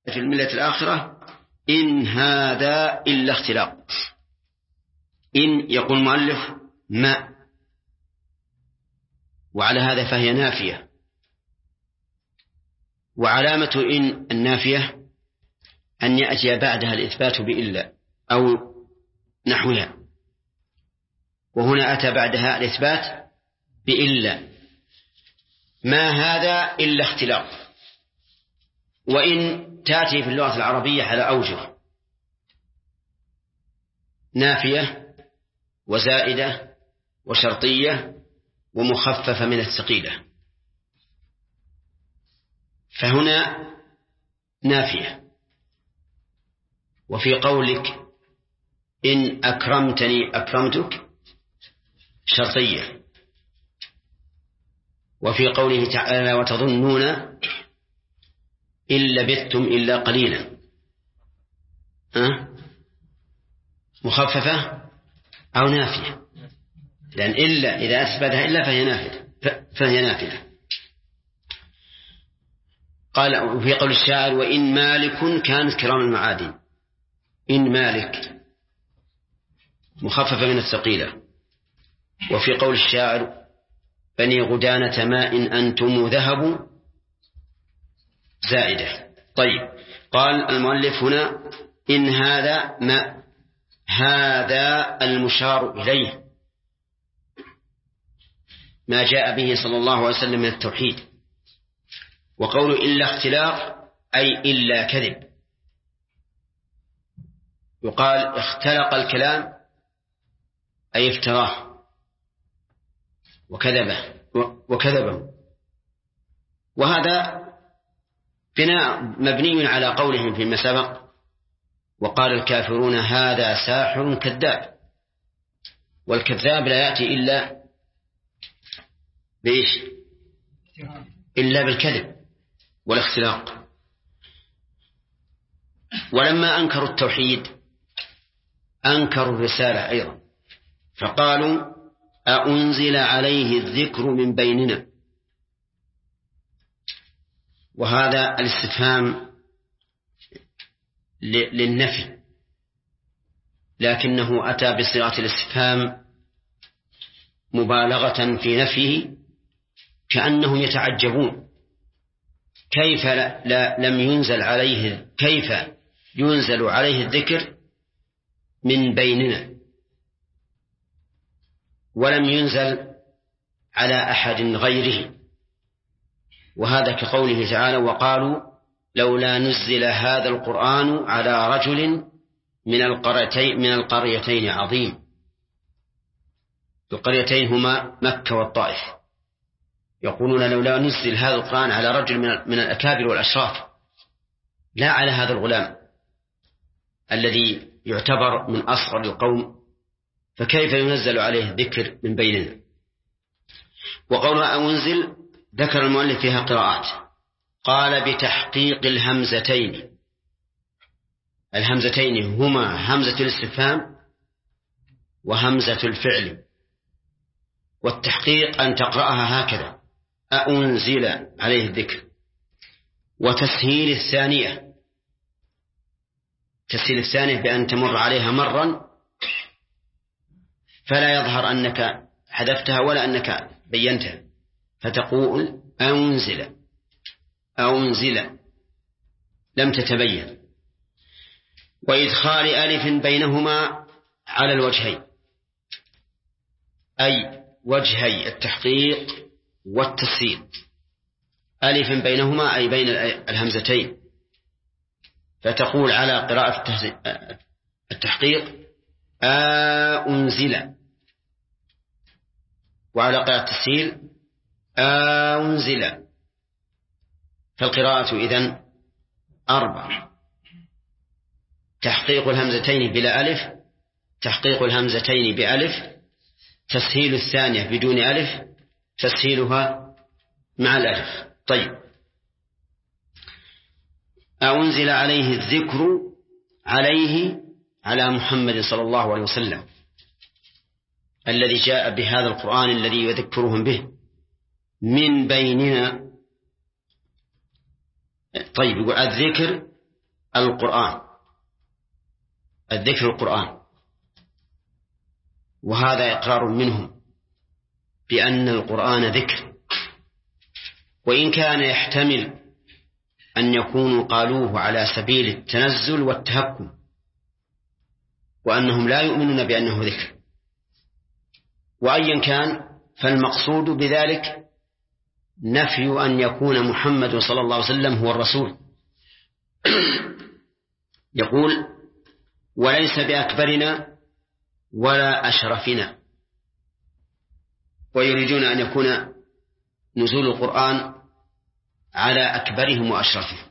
في الملة الآخرة إن هذا إلا اختلاق. إن يقول المؤلف ما، وعلى هذا فهي نافية. وعلامة إن النافية أن يأتي بعدها الإثبات بإلا أو نحوها، وهنا أتى بعدها الإثبات بإلا. ما هذا إلا اختلاق. وإن تأتي في اللغة العربية على أوجه: نافية وزائدة وشرطية ومخففة من الثقيلة. فهنا نافية. وفي قولك إن أكرمتني أكرمتك شرطية. وفي قوله تعالى وتظنون إن لبثتم إلا قليلا مخففة أو نافية، لأن إلا إذا أثبتها إلا فهي نافية. قال وفي قول الشاعر وإن مالك كانت كرام المعادن. إن مالك مخففة من الثقيلة. وفي قول الشاعر بني غدانة ما إن أنتم ذهب زائدة. طيب، قال المؤلف هنا إن هذا ما، هذا المشار إليه ما جاء به صلى الله عليه وسلم من التوحيد. وقول إلا اختلاق أي إلا كذب. يقال اختلق الكلام أي افتراه وكذبه. وهذا بناء مبني على قولهم فيما سبق وقال الكافرون هذا ساحر كذاب. والكذاب لا يأتي إلا بإيش؟ إلا بالكذب والاختلاق. ولما أنكروا التوحيد أنكروا الرسالة أيضا، فقالوا أأنزل عليه الذكر من بيننا. وهذا الاستفهام للنفي، لكنه أتى بصيغة الاستفهام مبالغة في نفيه، كأنهم يتعجبون كيف لم ينزل عليه، كيف ينزل عليه الذكر من بيننا ولم ينزل على أحد غيره. وهذا كقوله تعالى وقالوا لولا نزل هذا القرآن على رجل من القريتين عظيم. القريتين هما مكة والطائف. يقولون لولا نزل هذا القرآن على رجل من الأكابر والأشراف، لا على هذا الغلام الذي يعتبر من أصغر القوم، فكيف ينزل عليه الذكر من بيننا. وقولها أنزل ذكر المؤلف فيها قراءات. قال بتحقيق الهمزتين هما همزة الاستفهام وهمزة الفعل. والتحقيق أن تقرأها هكذا أنزل عليه الذكر. وتسهيل الثانية بأن تمر عليها مرا فلا يظهر أنك حذفتها ولا أنك بينتها، فتقول أنزل لم تتبين. وإدخال ألف بينهما على الوجهين، أي وجهي التحقيق والتسهيل. ألف بينهما أي بين الهمزتين، فتقول على قراءة التحقيق أنزل، وعلى قراءة التسهيل أنزل. فالقراءة إذن 4: تحقيق الهمزتين بلا ألف، تحقيق الهمزتين بألف، تسهيل الثانية بدون ألف، تسهيلها مع الألف. طيب، أنزل عليه الذكر، على محمد صلى الله عليه وسلم الذي جاء بهذا القرآن الذي يذكرهم به من بيننا. طيب، الذكر القرآن، الذكر القرآن، وهذا إقرار منهم بأن القرآن ذكر، وإن كان يحتمل أن يكونوا قالوه على سبيل التنزل والتهكم، وأنهم لا يؤمنون بأنه ذكر. وأيا كان فالمقصود بذلك نفي أن يكون محمد صلى الله عليه وسلم هو الرسول. يقول وليس بأكبرنا ولا أشرفنا، ويريدون أن يكون نزول القرآن على أكبرهم وأشرفهم،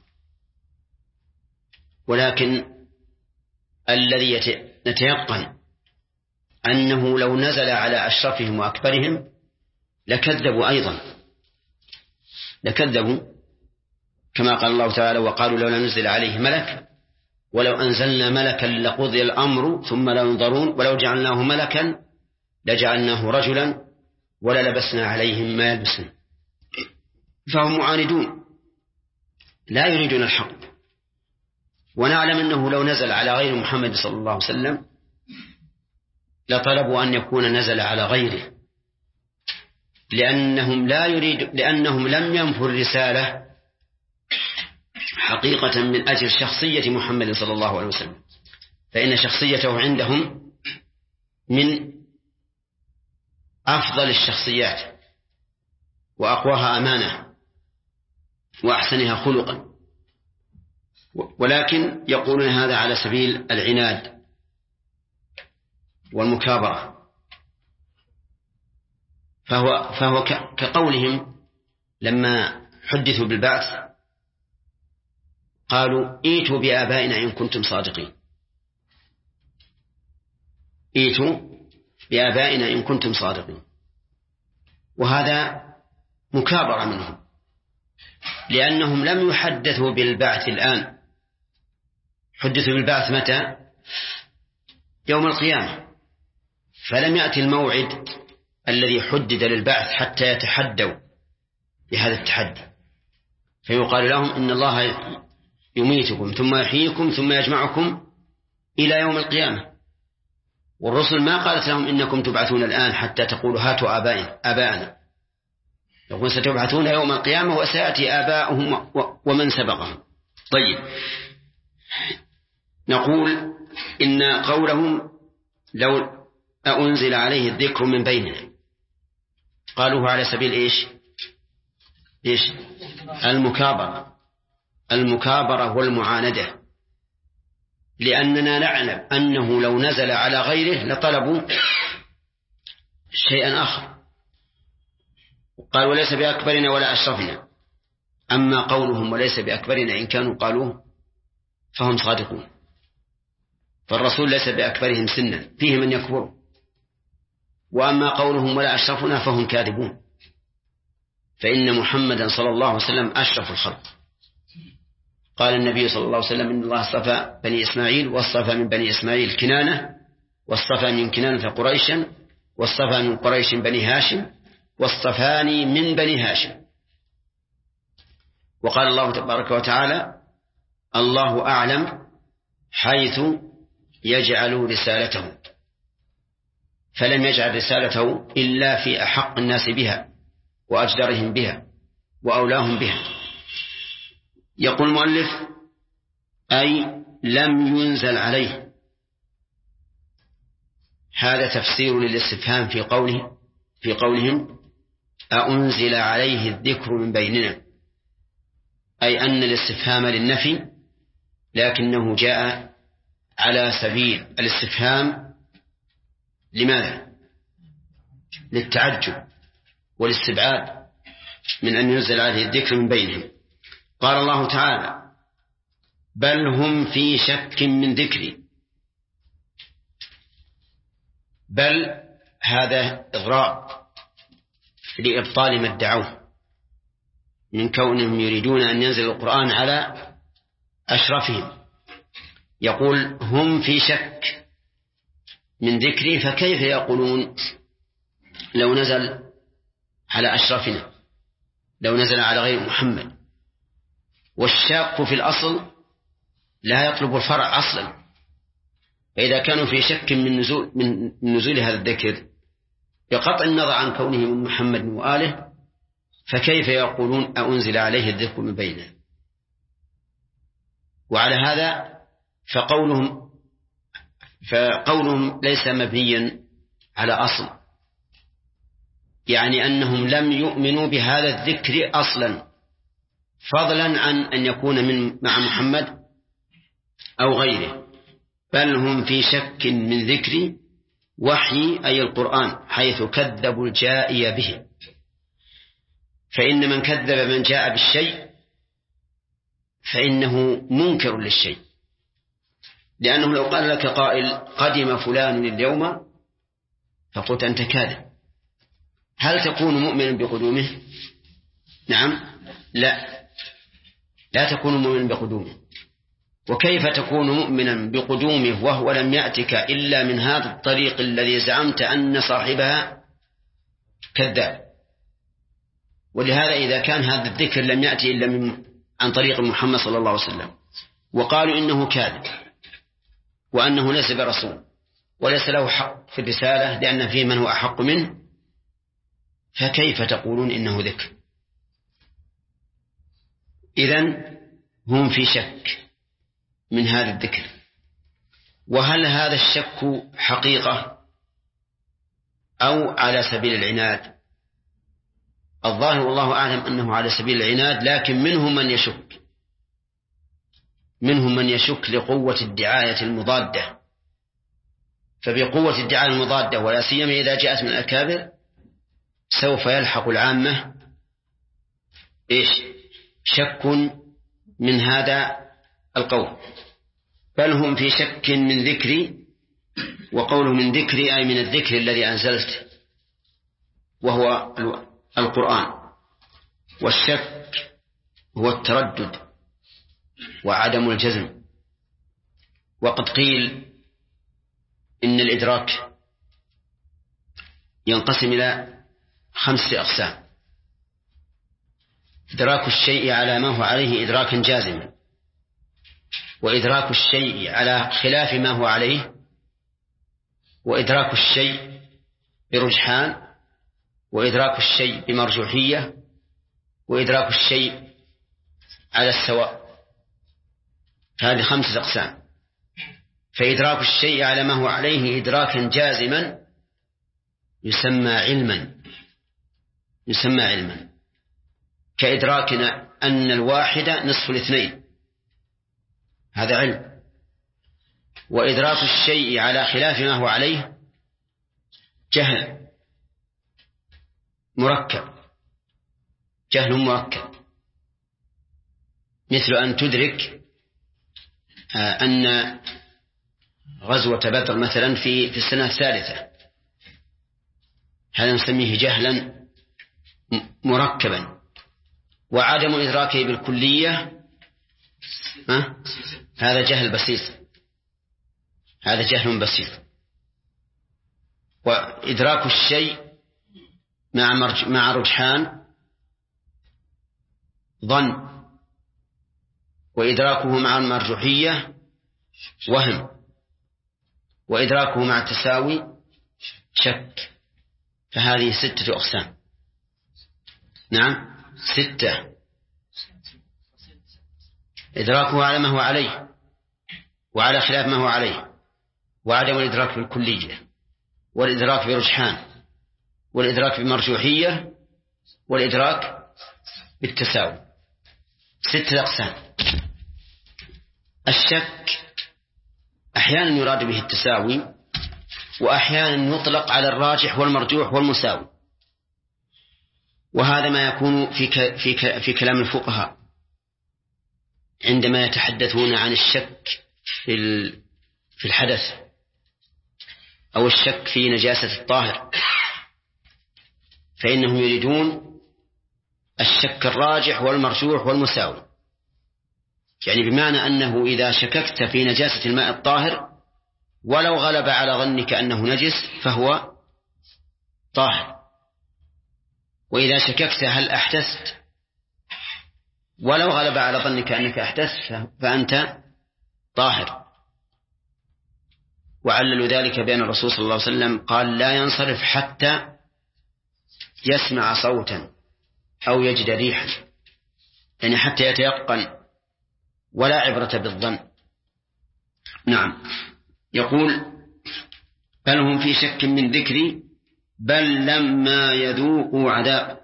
ولكن الذي نتيقن أنه لو نزل على أشرفهم وأكبرهم لكذبوا أيضا، لكذبوا كما قال الله تعالى وقالوا لولا نزل عليه ملك ولو أنزلنا ملكا لقضي الأمر ثم لا ينظرون ولو جعلناه ملكا لجعلناه رجلا وللبسنا عليهم ما يلبسون. فهم معاندون لا يريدون الحق، ونعلم أنه لو نزل على غير محمد صلى الله عليه وسلم لطلبوا أن يكون نزل على غيره، لأنهم لم ينفوا الرسالة حقيقة من أجل شخصية محمد صلى الله عليه وسلم، فإن شخصيته عندهم من أفضل الشخصيات وأقواها أمانة وأحسنها خلقا، ولكن يقولون هذا على سبيل العناد والمكابرة. فهو كقولهم لما حدثوا بالبعث قالوا ائتوا بآبائنا إن كنتم صادقين، ائتوا بآبائنا إن كنتم صادقين، وهذا مكابرة منهم، لأنهم لم يحدثوا بالبعث الآن، حدثوا بالبعث متى؟ يوم القيامة، فلم يأتي الموعد الذي حدد للبعث حتى يتحدوا بهذا التحدي، فيقال لهم إن الله يميتكم ثم يحييكم ثم يجمعكم إلى يوم القيامة. والرسل ما قالت لهم إنكم تبعثون الآن حتى تقولوا هاتوا آباءنا، يقول ستبعثون يوم القيامة وسيأتي آباؤهم ومن سبقهم. طيب، نقول إن قولهم لو أنزل عليه الذكر من بيننا قالوه على سبيل إيش؟ المكابرة والمعاندة، لأننا نعلم أنه لو نزل على غيره لطلبوا شيئا آخر. قال وليس بأكبرنا ولا أشرفنا، أما قولهم وليس بأكبرنا إن كانوا قالوه فهم صادقون، فالرسول ليس بأكبرهم سنا فيه من يكبر، وأما قولهم ولا أشرفنا فهم كاذبون، فإن محمدا صلى الله عليه وسلم أشرف الخلق. قال النبي صلى الله عليه وسلم إن الله اصطفى بني إسماعيل واصطفى من بني إسماعيل كنانة واصطفى من كنانة قريشا واصطفى من قريش بني هاشم واصطفاني من بني هاشم. وقال الله تبارك وتعالى الله أعلم حيث يجعل رسالته، فلم يجعل رسالته إلا في أحق الناس بها وأجدرهم بها وأولاهم بها. يقول المؤلف أي لم ينزل عليه، هذا تفسير للاستفهام في قولهم أأنزل عليه الذكر من بيننا، أي أن الاستفهام للنفي، لكنه جاء على سبيل الاستفهام لماذا؟ للتعجب والاستبعاد من أن ينزل عليه الذكر من بينهم. قال الله تعالى بل هم في شك من ذكري، بل هذا إغراء لإبطال ما ادعوه من كونهم يريدون أن ينزل القرآن على أشرفهم. يقول هم في شك من ذكري، فكيف يقولون لو نزل على أشرفنا، لو نزل على غير محمد؟ والشاك في الأصل لا يطلب الفرع أصلا. فإذا كانوا في شك من نزول هذا الذكر بقطع النظر عن كونه من محمد وآله، فكيف يقولون أنزل عليه الذكر من بينه؟ وعلى هذا فقولهم ليس مبنيا على أصل، يعني أنهم لم يؤمنوا بهذا الذكر أصلا، فضلا عن أن يكون مع محمد أو غيره، بل هم في شك من ذكر وحي أي القرآن، حيث كذبوا الجائي به. فإن من كذب من جاء بالشيء فإنه منكر للشيء، لأنه لو قال لك قائل قدم فلان اليوم فقلت أنت كاذب، هل تكون مؤمنا بقدومه؟ نعم، لا تكون مؤمنا بقدومه. وكيف تكون مؤمنا بقدومه وهو لم يأتك إلا من هذا الطريق الذي زعمت أن صاحبها كذاب؟ ولهذا إذا كان هذا الذكر لم يأتي إلا عن طريق محمد صلى الله عليه وسلم، وقالوا إنه كاذب وأنه ليس برسول وليس له حق في الرسالة لأن فيه من هو أحق منه، فكيف تقولون إنه ذكر؟ إذن هم في شك من هذا الذكر. وهل هذا الشك حقيقة أو على سبيل العناد؟ الظاهر والله أعلم أنه على سبيل العناد، لكن منهم من يشك لقوة الدعاية المضادة. فبقوة الدعاية المضادة ولا سيما إذا جاءت من الأكابر سوف يلحق العامة شك من هذا القول. بل هم في شك من ذكري، وقوله من ذكري أي من الذكر الذي أنزلت وهو القرآن. والشك هو التردد وعدم الجزم. وقد قيل إن الإدراك ينقسم إلى 5 أقسام: إدراك الشيء على ما هو عليه إدراكا جازما، وإدراك الشيء على خلاف ما هو عليه، وإدراك الشيء برجحان، وإدراك الشيء بمرجوحية، وإدراك الشيء على السواء. هذه 5 أقسام. فإدراك الشيء على ما هو عليه إدراكا جازما يسمى علما، كإدراكنا أن الواحد نصف 2، هذا علم. وإدراك الشيء على خلاف ما هو عليه جهل مركب، مثل أن تدرك أن غزوة بدر مثلا في السنة 3، هذا نسميه جهلا مركبا. وعدم إدراكه بالكلية هذا جهل بسيط. وإدراك الشيء مع رجحان ظن، وإدراكه مع المرجوحية وهم، وإدراكه مع التساوي شك. فهذه 6 أقسام. نعم 6: إدراكه على ما هو عليه وعلى خلاف ما هو عليه، وعدم الإدراك بالكلية، والإدراك برجحان، والإدراك بمرجوحية، والإدراك بالتساوي. 6 أقسام. الشك أحيانا يراد به التساوي، وأحيانا يطلق على الراجح والمرجوح والمساوي. وهذا ما يكون في كلام الفقهاء عندما يتحدثون عن الشك في الحدث أو الشك في نجاسة الطاهر، فإنهم يريدون الشك الراجح والمرجوح والمساوي، يعني بمعنى أنه إذا شككت في نجاسة الماء الطاهر ولو غلب على ظنك أنه نجس فهو طاهر، وإذا شككت هل أحدثت ولو غلب على ظنك أنك أحدثت فأنت طاهر. وعللوا ذلك بأن الرسول صلى الله عليه وسلم قال لا ينصرف حتى يسمع صوتا أو يجد ريحا، يعني حتى يتيقن، ولا عبرة بالظن. نعم. يقول بل هم في شك من ذكري بل لما يذوقوا عذاب.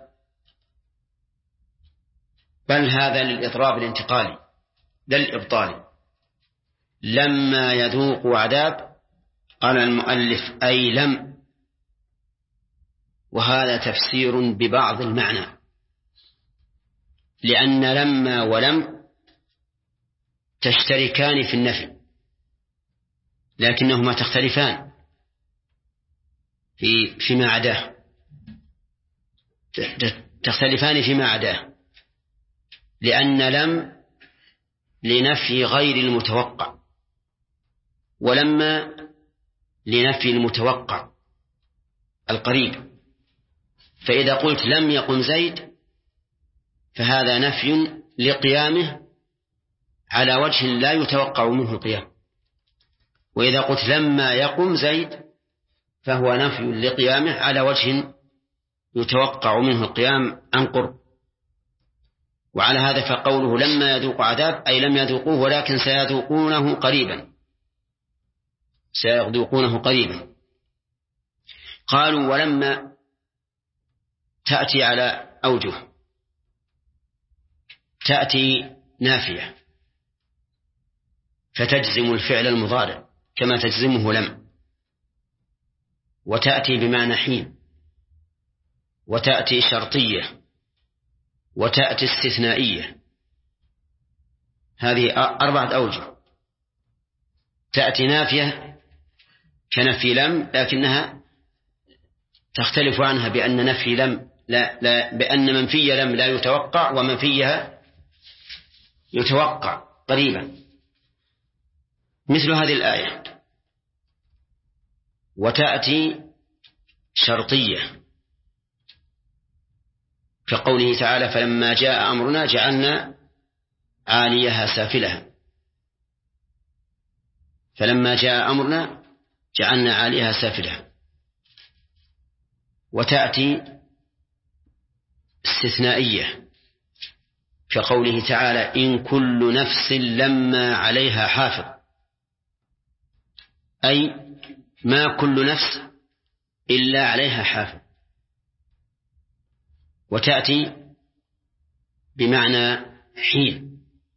بل هذا للإضراب الانتقالي لا الإبطالي. لما يذوقوا عذاب قال المؤلف أي لم، وهذا تفسير ببعض المعنى، لأن لما ولم تشتركان في النفي لكنهما تختلفان فيما عداه، تختلفان فيما عداه، لأن لم لنفي غير المتوقع، ولما لنفي المتوقع القريب. فإذا قلت لم يقم زيد فهذا نفي لقيامه على وجه لا يتوقع منه القيام، وإذا قلت لما يقم زيد فهو نفي لقيامه على وجه يتوقع منه القيام عن قرب. وعلى هذا فقوله لما يذوق عذاب أي لم يذوقوه ولكن سيذوقونه قريبا، سيذوقونه قريبا. قالوا ولما تأتي على أوجه، تأتي نافية فتجزم الفعل المضارع كما تجزمه لم، وتأتي بمعنى حين، وتأتي شرطية، وتأتي استثنائية. هذه 4 أوجه. تأتي نافية كنفي لم لكنها تختلف عنها بأن نفي لم لا بأن منفي لم لا يتوقع ومنفيها يتوقع قريبا، مثل هذه الآية. وتأتي شرطية كقوله تعالى فلما جاء أمرنا جعلنا عاليها سافلها. فلما جاء أمرنا جعلنا عاليها سافلها. وتأتي استثنائية كقوله تعالى إن كل نفس لما عليها حافظ، أي ما كل نفس إلا عليها حافظ. وتأتي بمعنى حين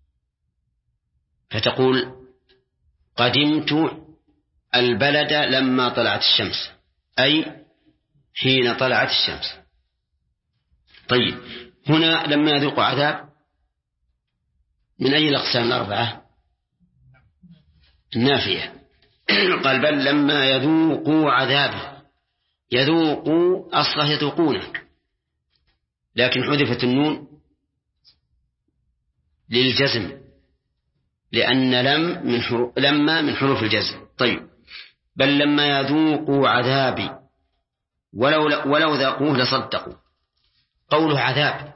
فتقول قدمت البلد لما طلعت الشمس، أي حين طلعت الشمس. طيب هنا لما يذوق عذاب من أي الأقسام 4؟ النافية. قال بل لما يذوقوا عذابه. يذوقوا أصله يذوقونه، لكن حذفت النون للجزم لأن لما من حروف الجزم. طيب بل لما يذوقوا عذابي ولو ذاقوه لصدقوا. قوله عذاب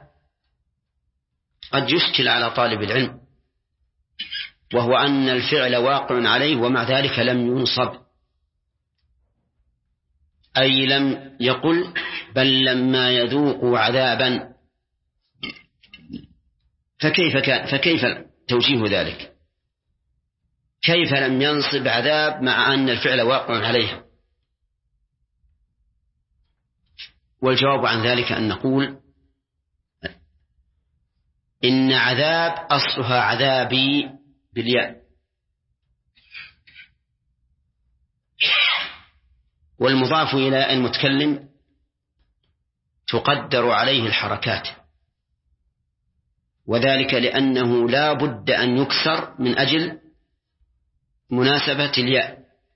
قد يشكل على طالب العلم، وهو أن الفعل واقع عليه ومع ذلك لم ينصب، أي لم يقل بل لما يذوقوا عذابا. فكيف توجيه ذلك؟ كيف لم ينصب عذاب مع أن الفعل واقع عليه؟ والجواب عن ذلك أن نقول إن عذاب أصلها عذابي بالياء، والمضاف إلى المتكلم تقدر عليه الحركات، وذلك لأنه لا بد أن يكسر من أجل مناسبة الياء،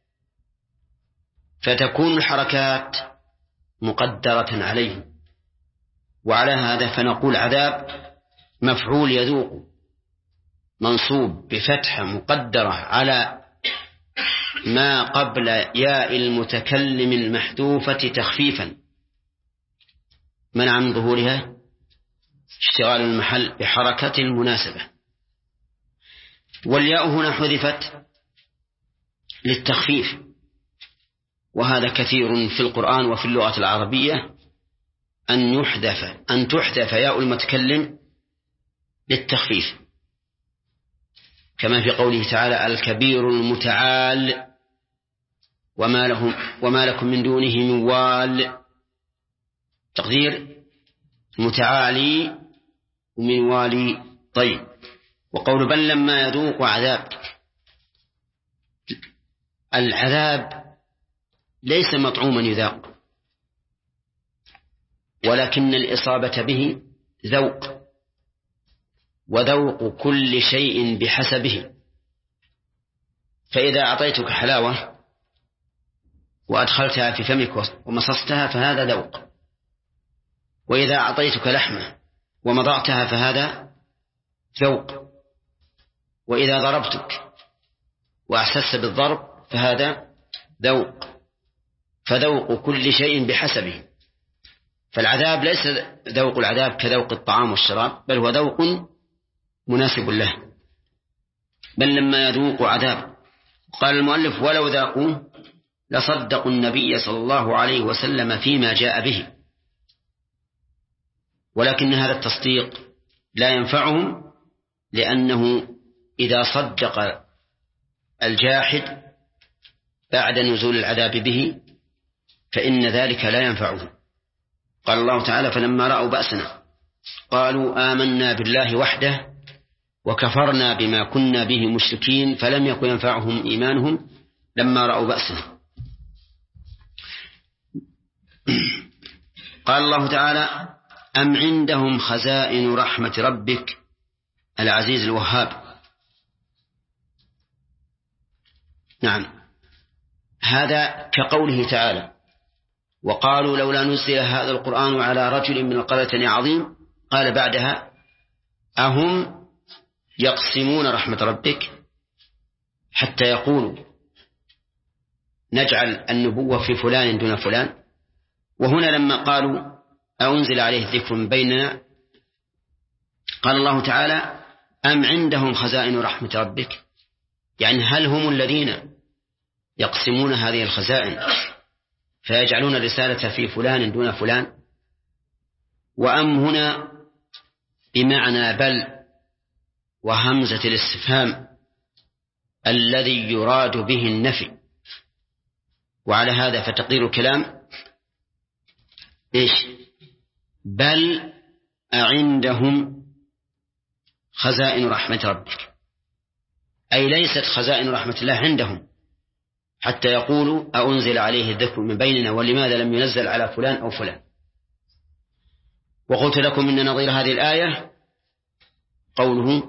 فتكون الحركات مقدرة عليه. وعلى هذا فنقول عذاب مفعول يذوق منصوب بفتحة مقدرة على ما قبل ياء المتكلم المحذوفة تخفيفا منع من ظهورها اشتغال المحل بحركة المناسبة. والياء هنا حذفت للتخفيف، وهذا كثير في القرآن وفي اللغة العربية أن تحذف ياء المتكلم للتخفيف، كما في قوله تعالى الكبير المتعال وما لكم من دونه من وال، تقدير متعالي ومن والي. طيب، وقول بل لما يذوق عذاب، العذاب ليس مطعوما يذاق، ولكن الإصابة به ذوق، وذوق كل شيء بحسبه. فإذا أعطيتك حلاوة وأدخلتها في فمك ومصصتها فهذا ذوق، وإذا أعطيتك لحمة ومضغتها فهذا ذوق، وإذا ضربتك وأحسست بالضرب فهذا ذوق. فذوق كل شيء بحسبه. فالعذاب ليس ذوق العذاب كذوق الطعام والشراب، بل هو ذوق مناسب له. بل لما يذوق عذاب، قال المؤلف ولو ذاقوه لصدقوا النبي صلى الله عليه وسلم فيما جاء به، ولكن هذا التصديق لا ينفعهم، لأنه إذا صدق الجاحد بعد نزول العذاب به فإن ذلك لا ينفعه. قال الله تعالى فلما رأوا بأسنا قالوا آمنا بالله وحده وكفرنا بما كنا به مشركين فلم يكن ينفعهم إيمانهم لما رأوا بأسنا. قال الله تعالى أم عندهم خزائن رحمة ربك العزيز الوهاب. نعم، هذا كقوله تعالى وقالوا لولا نزل هذا القرآن على رجل من القريتين عظيم، قال بعدها أهم يقسمون رحمة ربك حتى يقولوا نجعل النبوة في فلان دون فلان. وهنا لما قالوا أنزل عليه الذكر من بيننا قال الله تعالى أم عندهم خزائن رحمة ربك، يعني هل هم الذين يقسمون هذه الخزائن فيجعلون الرسالة في فلان دون فلان؟ وأم هنا بمعنى بل وهمزة الاستفهام الذي يراد به النفي، وعلى هذا فتقدير الكلام إيش؟ بل أعندهم خزائن رحمة ربك، أي ليست خزائن رحمة الله عندهم حتى يقولوا أنزل عليه الذكر من بيننا ولماذا لم ينزل على فلان أو فلان. وقلت لكم إن نظير هذه الآية قوله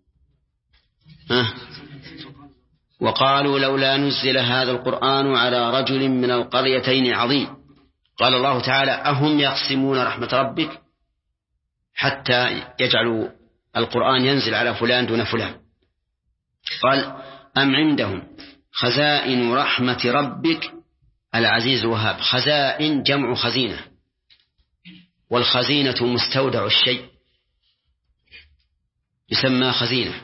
وقالوا لولا نزل هذا القرآن على رجل من القريتين عظيم. قال الله تعالى أهم يقسمون رحمة ربك حتى يجعلوا القرآن ينزل على فلان دون فلان. قال أم عندهم خزائن رحمة ربك العزيز الوهاب. خزائن جمع خزينة، والخزينة مستودع الشيء يسمى خزينة.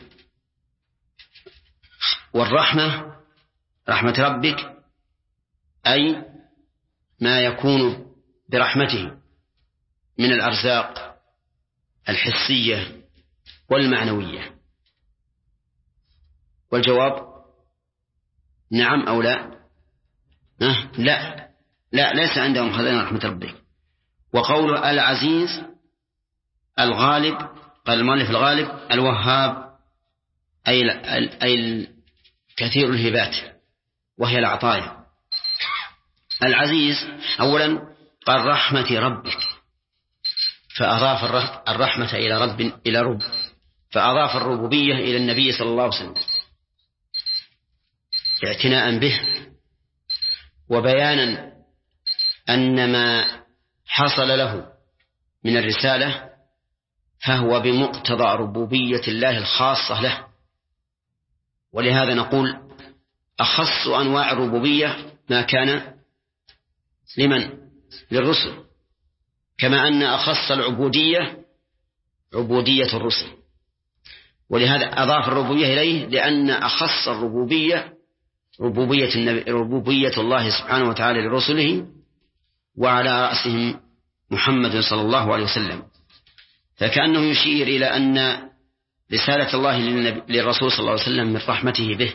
والرحمة رحمة ربك أي ما يكون برحمته من الأرزاق الحسية والمعنوية. والجواب نعم أو لا؟ لا ليس عندهم خزائن رحمة ربك. وقول العزيز الغالب، قال المؤلف الغالب الوهاب أي كثير الهبات وهي العطايا. العزيز أولا قال رحمة ربك، فأضاف الرحمة إلى رب، فأضاف الربوبية إلى النبي صلى الله عليه وسلم اعتناء به وبيانا أن ما حصل له من الرسالة فهو بمقتضى ربوبية الله الخاصة له. ولهذا نقول أخص أنواع الربوبية ما كان لمن؟ للرسل، كما أن أخص العبودية عبودية الرسل. ولهذا أضاف الربوبية إليه، لأن أخص الربوبية ربوبية الله سبحانه وتعالى لرسله، وعلى رأسهم محمد صلى الله عليه وسلم. فكأنه يشير إلى أن رسالة الله للرسول صلى الله عليه وسلم من رحمته به.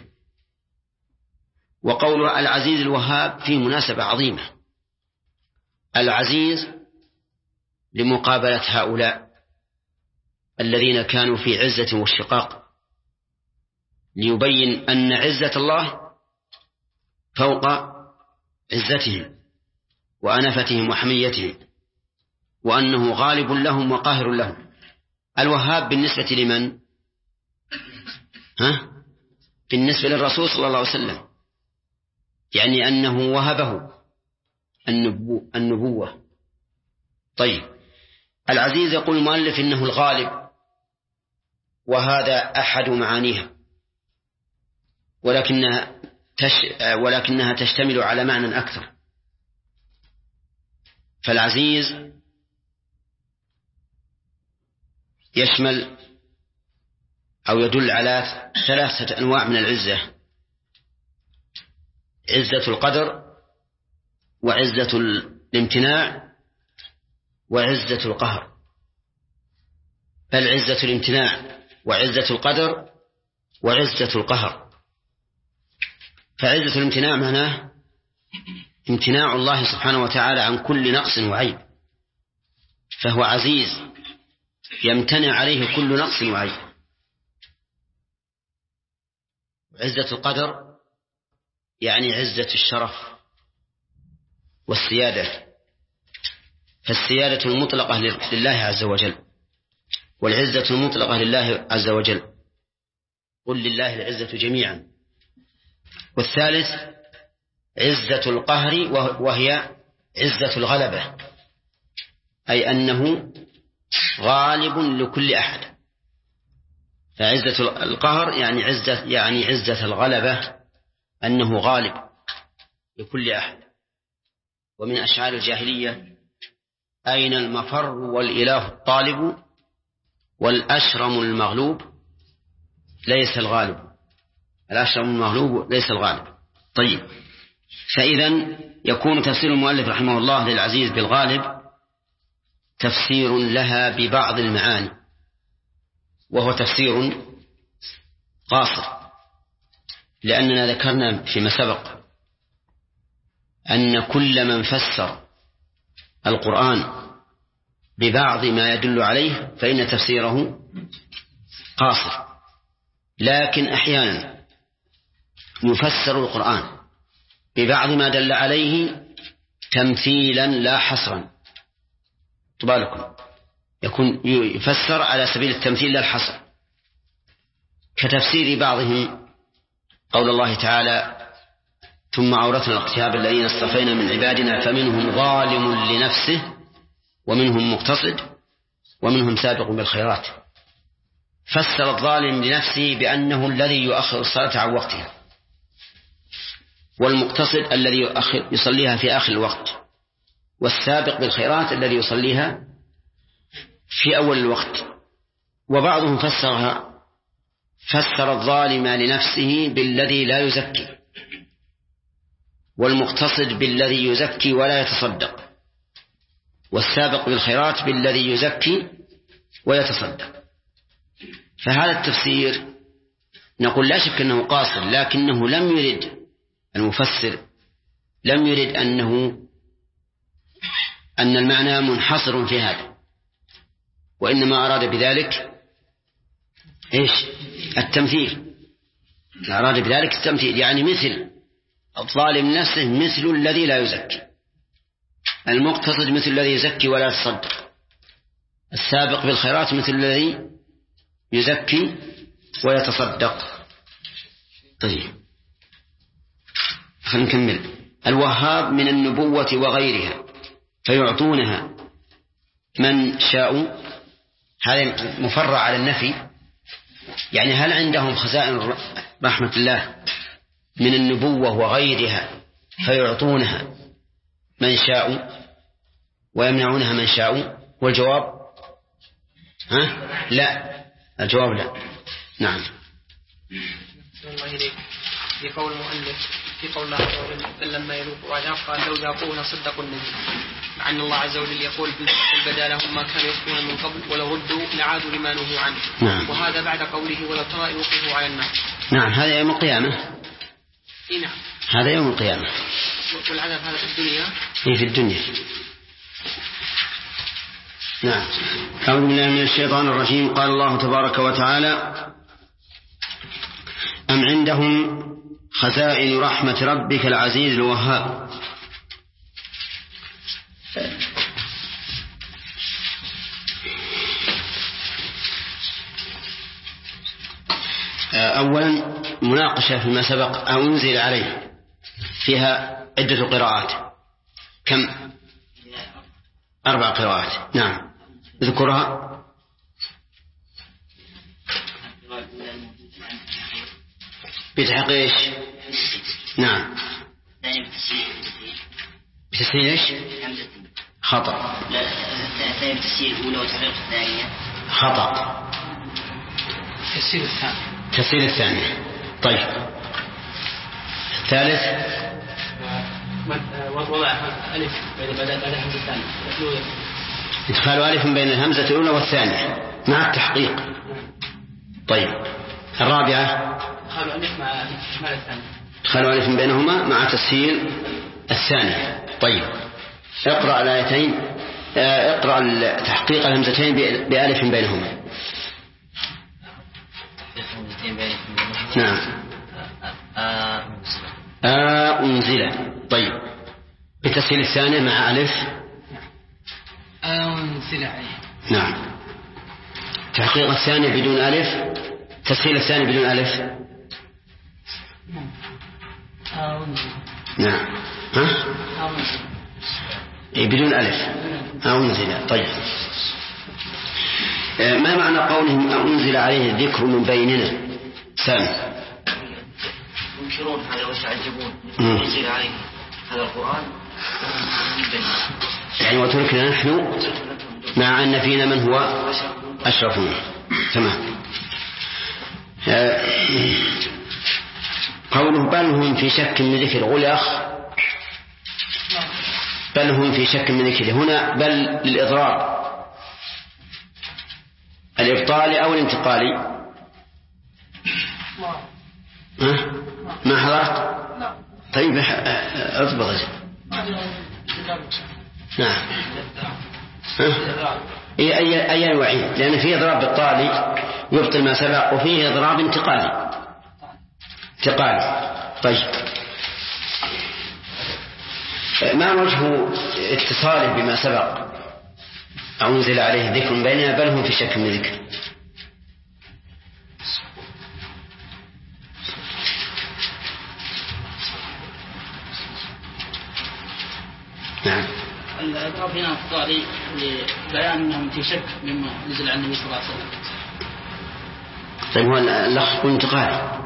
وقول العزيز الوهاب فيه مناسبة عظيمة. العزيز لمقابلة هؤلاء الذين كانوا في عزة واشتقاق، ليبين أن عزة الله فوق عزتهم وأنفتهم وحميتهم، وأنه غالب لهم وقاهر لهم. الوهاب بالنسبة لمن؟ بالنسبة للرسول صلى الله عليه وسلم، يعني أنه وهبه النبوة. طيب، العزيز يقول المؤلف إنه الغالب، وهذا أحد معانيها، ولكنها تشتمل على معنى أكثر. فالعزيز يشمل أو يدل على 3 أنواع من العزة: عزة القدر، وعزة الامتناع، وعزة القهر. بل عزة الامتناع وعزة القدر وعزة القهر. فعزة الامتناع معناه امتناع الله سبحانه وتعالى عن كل نقص وعيب، فهو عزيز يمتنع عليه كل نقص وعيب. عزة القدر يعني عزة الشرف والسيادة، فالسيادة المطلقة لله عز وجل، والعزة المطلقة لله عز وجل، قل لله العزة جميعا. والثالث عزة القهر، وهي عزة الغلبة، أي أنه غالب لكل أحد. فعزة القهر يعني عزة الغلبة، أنه غالب لكل أحد. ومن أشعار الجاهلية: أين المفر والإله الطالب، والأشرم المغلوب ليس الغالب. الأشرم المغلوب ليس الغالب. طيب، فإذن يكون تفسير المؤلف رحمه الله للعزيز بالغالب تفسير لها ببعض المعاني، وهو تفسير قاصر، لأننا ذكرنا فيما سبق أن كل من فسر القرآن ببعض ما يدل عليه فإن تفسيره قاصر. لكن أحيانا يفسر القرآن ببعض ما دل عليه تمثيلا لا حصرا. تبالكم يكون يفسر على سبيل التمثيل لا الحصر، كتفسير بعضهم قول الله تعالى: ثم أورثنا الكتاب الذين اصطفينا من عبادنا فمنهم ظالم لنفسه ومنهم مقتصد ومنهم سابق بالخيرات. فسر الظالم لنفسه بأنه الذي يؤخر الصلاة عن وقتها، والمقتصد الذي يصليها في آخر الوقت، والسابق بالخيرات الذي يصليها في أول الوقت. وبعضهم فسر الظالم لنفسه بالذي لا يزكي، والمقتصد بالذي يزكي ولا يتصدق، والسابق بالخيرات بالذي يزكي ويتصدق. فهذا التفسير نقول لا شك أنه قاصر، لكنه لم يرد المفسر لم يرد أن المعنى منحصر في هذا، وإنما أراد بذلك التمثيل. أراد بذلك التمثيل، يعني مثل الظالم نفسه مثل الذي لا يزكي، المقتصد مثل الذي يزكي ولا يتصدق، السابق بالخيرات مثل الذي يزكي ويتصدق. طيب، خلينا نكمل. الوهاب من النبوة وغيرها فيعطونها من شاء. هذا مفرع على النفي، يعني هل عندهم خزائن رحمة الله من النبوة وغيرها فيعطونها من شاء ويمنعونها من شاء؟ والجواب لا، الجواب لا. نعم. في قول المؤلف في قول الله عز وجل بل لما يذوقوا عذاب قال لو ذاقوه لصدقوا النبي، مع أن الله عز وجل يقول بدا لهم ما كانوا يخفون من قبل ولو ردوا لعادوا لما نهوا عنه. نعم. وهذا بعد قوله ولو ترى إذ وقفوا على النار. نعم هذا يوم القيامة. نعم هذا يوم القيامة. والعذاب هذا في الدنيا. في الدنيا. نعم. أعوذ بالله من الشيطان الرجيم. قال الله تبارك وتعالى أم عندهم خزائن رحمة ربك العزيز الوهاب. أولا مناقشة فيما سبق أو أنزل عليه فيها عدة قراءات. كم؟ 4 قراءات. نعم اذكرها. بتحقيق ايش؟ نعم بتسهيل ايش؟ خطأ. لا ثاني تسهيل الأولى وتحقيق الثانية خطأ. تسهيل الثانية. طيب الثالث وضع ألف بعد الهمزة الثانية، إدخال ألف بين الهمزة الأولى والثانية مع التحقيق. طيب الرابعة إدخال ألف مع إشمال الثانية، إدخال ألف بينهما مع تسهيل الثانية. طيب اقرأ الآيتين، اقرأ تحقيق الهمزتين بألف بينهما. نعم أنزل. طيب بتسهيل الثانية مع ألف أنزل عليه. نعم. تحقيق الثانية بدون ألف، تسهيل الثانية بدون ألف. نعم بدون ألف أنزل. طيب ما معنى قولهم أنزل عليه الذكر من بيننا؟ سامي ينكرون هذا ويستعجبون أنزل عليه هذا القرآن يعني وتركنا نحن مع أن فينا من هو أشرف منه. تمام. قوله بل هم في شك من ذكر غلخ، بل هم في شك من ذكر هنا بل للإضرار الإبطال أو الانتقالي. ما حضرت؟ طيب اضبط. نعم أي نوعين، لأن فيه إضراب بالطالي يبطل ما سبق وفيه إضراب انتقالي. طيب ما وجه اتصاله بما سبق أنزل عليه ذكر بيننا بل هم في شك من ذكر؟ نعم الإضراب هنا الطاري لبيان أنهم في شك مما نزل عن النبي صلى الله عليه وسلم. طيب هو اللفظ انتقالي،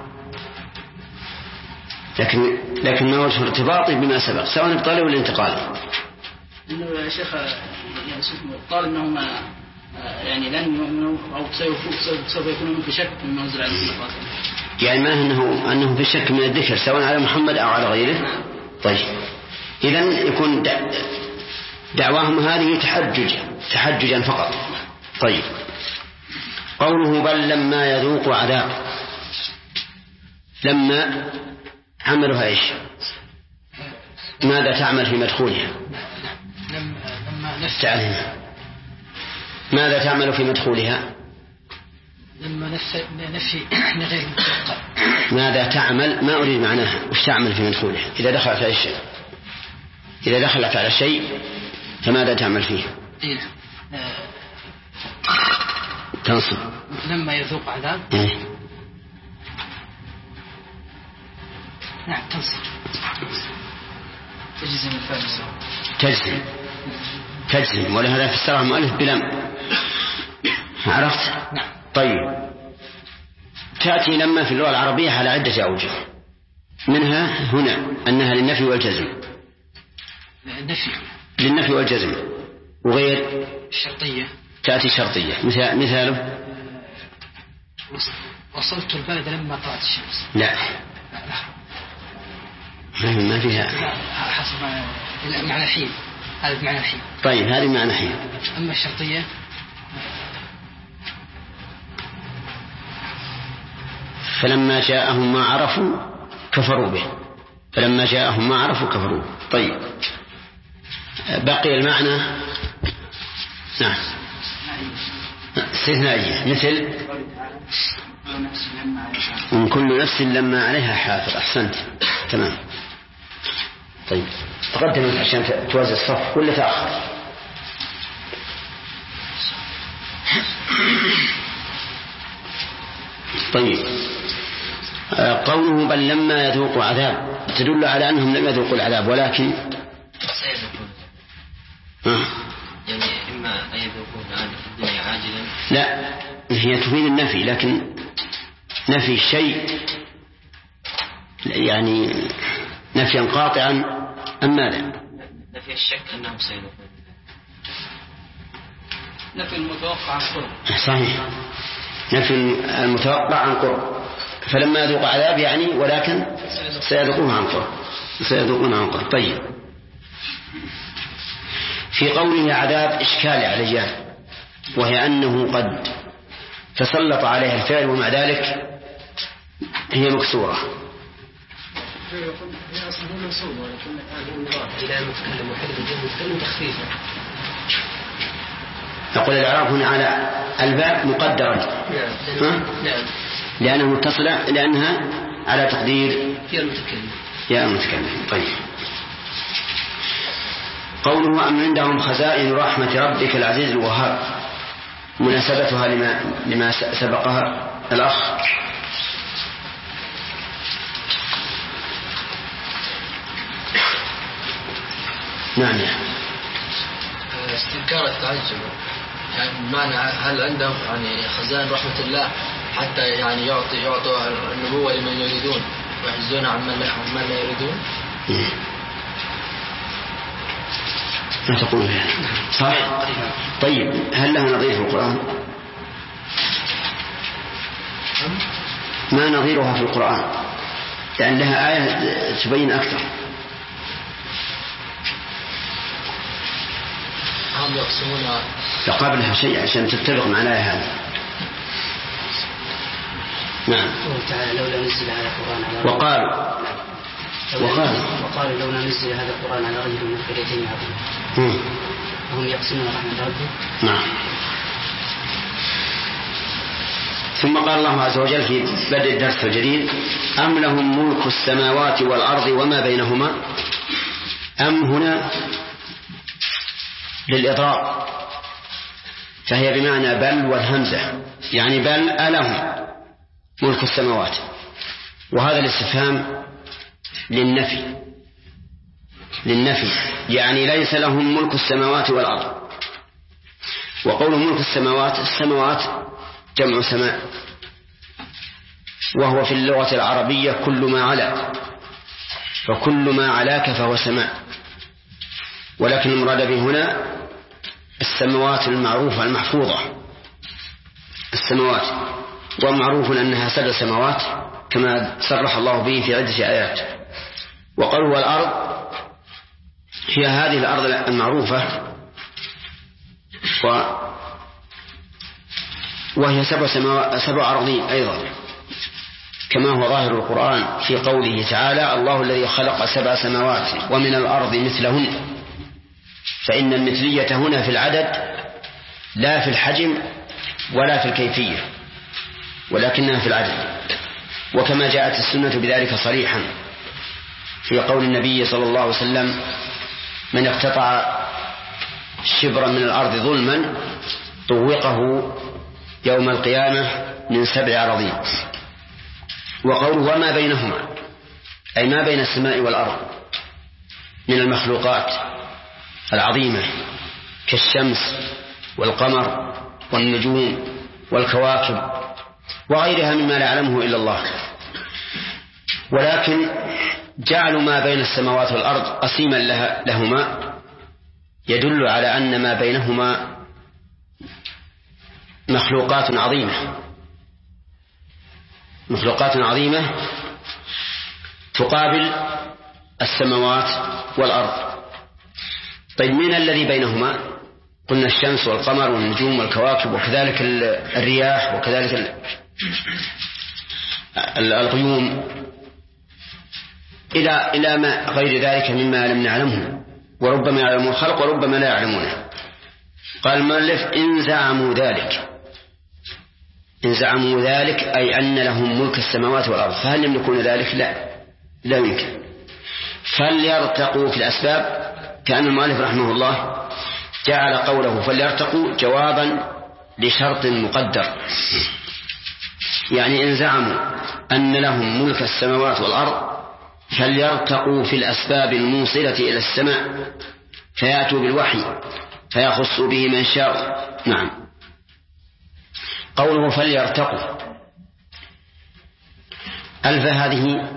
لكن ما وجه ارتباطه بما سبق سواء ابطالي ولا انتقالي؟ إنه يا شيخ يعني قال إنهم يعني لن يؤمنوا أو سوف يكونوا في شك مما نزل عن النبي صلى الله عليه وسلم. يعني ما أنه في شك من الذكر سواء على محمد أو على غيره. طيب إذن يكون دعواهم هذه تحججا فقط. طيب قوله بل لما يذوق عذاب، لما عملها إيش؟ ماذا تعمل في مدخولها؟ لما نستعلمها. ماذا تعمل في مدخولها؟ لما نفي لغير متوقع. ماذا تعمل؟ ما أريد معناها. وش تعمل في مدخولها؟ إذا دخلت على شيء فماذا تعمل فيه؟ تنصب. لما يذوق عذاب. نعم تنصب. تجزم الفعل. تجزم ولهذا فسرها المؤلف بلم. عرفت؟ نعم. طيب تأتي لما في اللغة العربية على عدة أوجه، منها هنا أنها للنفي والجزم. للنفي والجزم. وغير الشرطية. تأتي شرطية. مثاله وصلت البلد لما طلعت الشمس. لا ما فيها حسب معنى حين. هذا معنى حين. طيب هذه معنى حين. أما الشرطية فلما جاءهم ما عرفوا كفروا به. فلما جاءهم ما عرفوا كفروا. طيب بقي المعنى. نعم استثنائية مثل من كل نفس لما عليها حافظ. أحسنت تمام. طيب تقدم عشان توازي الصف ولا تأخر؟ طيب قوله بل لما يذوقوا عذاب تدل على أنهم لم يذوقوا العذاب ولكن يعني إما أن يذوقوا الآن في الدنيا عاجلا. لا هي تفيد النفي لكن نفي الشيء يعني نفيا قاطعا أم ماذا؟ نفي الشك أنهم سيذوقون. نفي المتوقع عن قرب. صحيح نفي المتوقع عن قرب. فلما يذوق عذاب يعني ولكن سيذوقون عن قرب. سيذوقون عن قرب. طيب في قوله عذاب إشكال عليان وهي أنه قد تسلط عليها الفعل ومع ذلك هي مكسورة. نقول الإعراب هنا على الباء مقدرا لأنها متصلة لأنها على تقدير يا المتكلم. طيب قوله أم عندهم خزائن رحمة ربك العزيز الوهاب مناسبتها لما سبقها الأخ. نعم استنكار التعجب يعني معنى هل عندهم يعني خزائن رحمة الله حتى يعني يعطوا النبوة لمن يريدون ويحجزون عمن لا يريدون. ما تقول فيها صح. طيب هل لها نظير في القرآن؟ ما نظيرها في القرآن لأن لها آية تبين أكثر. هم يقسمون فقابلها شيء عشان تتفق مع الآية هذه. نعم وقالوا لولا نزل هذا القرآن على رجل من القريتين عظيم وهم يقسمون رحمة ربهم. نعم. ثم قال الله عز وجل في بدء الدرس الجديد أم لهم ملك السماوات والأرض وما بينهما. أم هنا للإضراب فهي بمعنى بل والهمزة يعني بل ألهم ملك السماوات وهذا الاستفهام للنفي يعني ليس لهم ملك السماوات والأرض. وقول ملك السماوات جمع سماء وهو في اللغة العربية كل ما علا فكل ما علاك فهو سماء ولكن المراد به هنا السماوات المعروفة المحفوظة. السماوات ومعروف أنها 7 سماوات كما صرح الله به في عدة آيات. وقالوا الأرض هي هذه الأرض المعروفة وهي 7 أراضين أيضا كما هو ظاهر القرآن في قوله تعالى الله الذي خلق 7 سماوات ومن الأرض مثلهن. فإن المثلية هنا في العدد لا في الحجم ولا في الكيفية ولكنها في العدد وكما جاءت السنة بذلك صريحا في قول النبي صلى الله عليه وسلم من اقتطع شبرا من الأرض ظلما طوقه يوم القيامة من 7 أراضين. وقوله وما بينهما أي ما بين السماء والأرض من المخلوقات العظيمة كالشمس والقمر والنجوم والكواكب وغيرها مما لا يعلمه إلا الله. ولكن جعلوا ما بين السماوات والأرض قسيما لهما يدل على أن ما بينهما مخلوقات عظيمة مخلوقات عظيمة تقابل السماوات والأرض. طيب من الذي بينهما؟ قلنا الشمس والقمر والنجوم والكواكب، وكذلك الرياح، وكذلك الغيوم، إلى ما غير ذلك مما لم نعلمه، وربما يعلمون الخلق وربما لا يعلمونه. قال المؤلف إن زعموا ذلك أي أن لهم ملك السماوات والأرض، فهل يملكون ذلك؟ لا يمكن. فليرتقوا في الأسباب، كأن المؤلف رحمه الله جعل قوله فليرتقوا جوابا لشرط مقدر، يعني إن زعموا أن لهم ملك السماوات والأرض فليرتقوا في الأسباب الموصلة إلى السماء فيأتوا بالوحي فيخصوا به من شاء. نعم. قوله فليرتقوا ألف هذه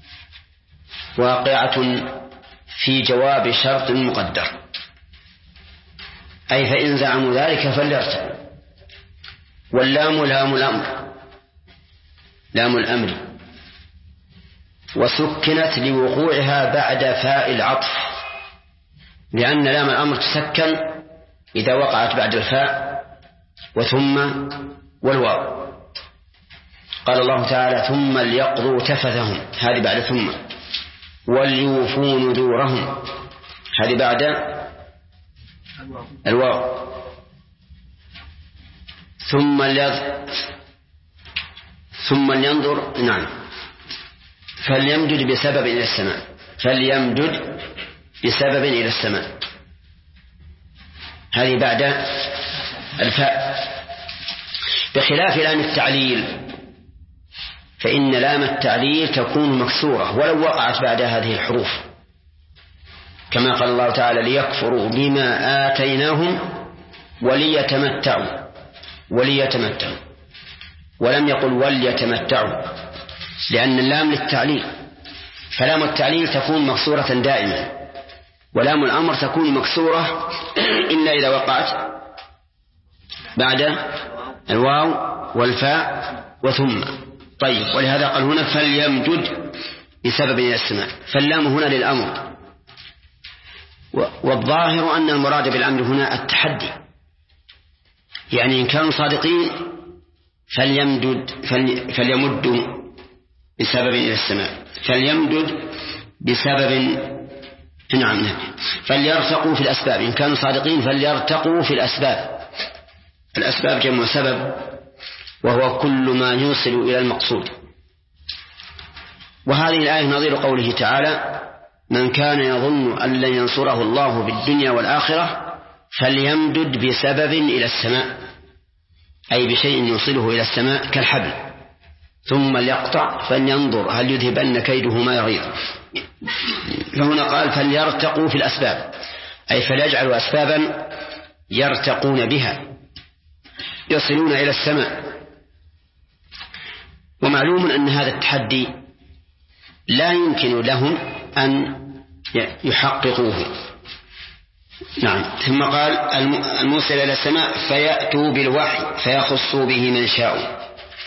واقعة في جواب شرط مقدر، أي فإن زعموا ذلك فليرتقوا. واللام لام الأمر، وسكنت لوقوعها بعد فاء العطف، لأن لام الأمر تسكن إذا وقعت بعد الفاء وثم والواو. قال الله تعالى ثم ليقضوا تفثهم، هذه بعد ثم، وليوفوا نذورهم، هذه بعد الواو. ثم لينظر. نعم. فليمدد بسبب إلى السماء، فليمدد بسبب إلى السماء، هذه بعد الفاء. بخلاف لام التعليل، فإن لام التعليل تكون مكسورة ولو وقعت بعد هذه الحروف، كما قال الله تعالى ليكفروا بما آتيناهم وليتمتعوا، ولم يقل وليتمتعوا، لأن اللام للتعليل، فلام التعليل تكون مكسورة دائما، ولام الأمر تكون مكسورة إلا إذا وقعت بعد الواو والفاء وثم. طيب، ولهذا قال هنا فليمدد بسبب إلى السماء، فاللام هنا للأمر. والظاهر أن المراد بالأمر هنا التحدي، يعني إن كانوا صادقين فليمدوا بسبب إلى السماء، فليمدد بسبب. نعم. فليرتقوا في الأسباب، إن كانوا صادقين فليرتقوا في الأسباب. الأسباب جمع سبب، وهو كل ما يوصل إلى المقصود. وهذه الآية نظير قوله تعالى من كان يظن أن لن ينصره الله بالدنيا والآخرة فليمدد بسبب إلى السماء، أي بشيء يوصله إلى السماء كالحبل، ثم ليقطع فلينظر هل يذهبن كيده ما يغيظ. فهنا قال فليرتقوا في الأسباب، أي فليجعلوا أسبابا يرتقون بها يصلون إلى السماء. ومعلوم أن هذا التحدي لا يمكن لهم أن يحققوه. نعم. ثم قال الموصل إلى السماء فيأتوا بالوحي فيخصوا به من شاء،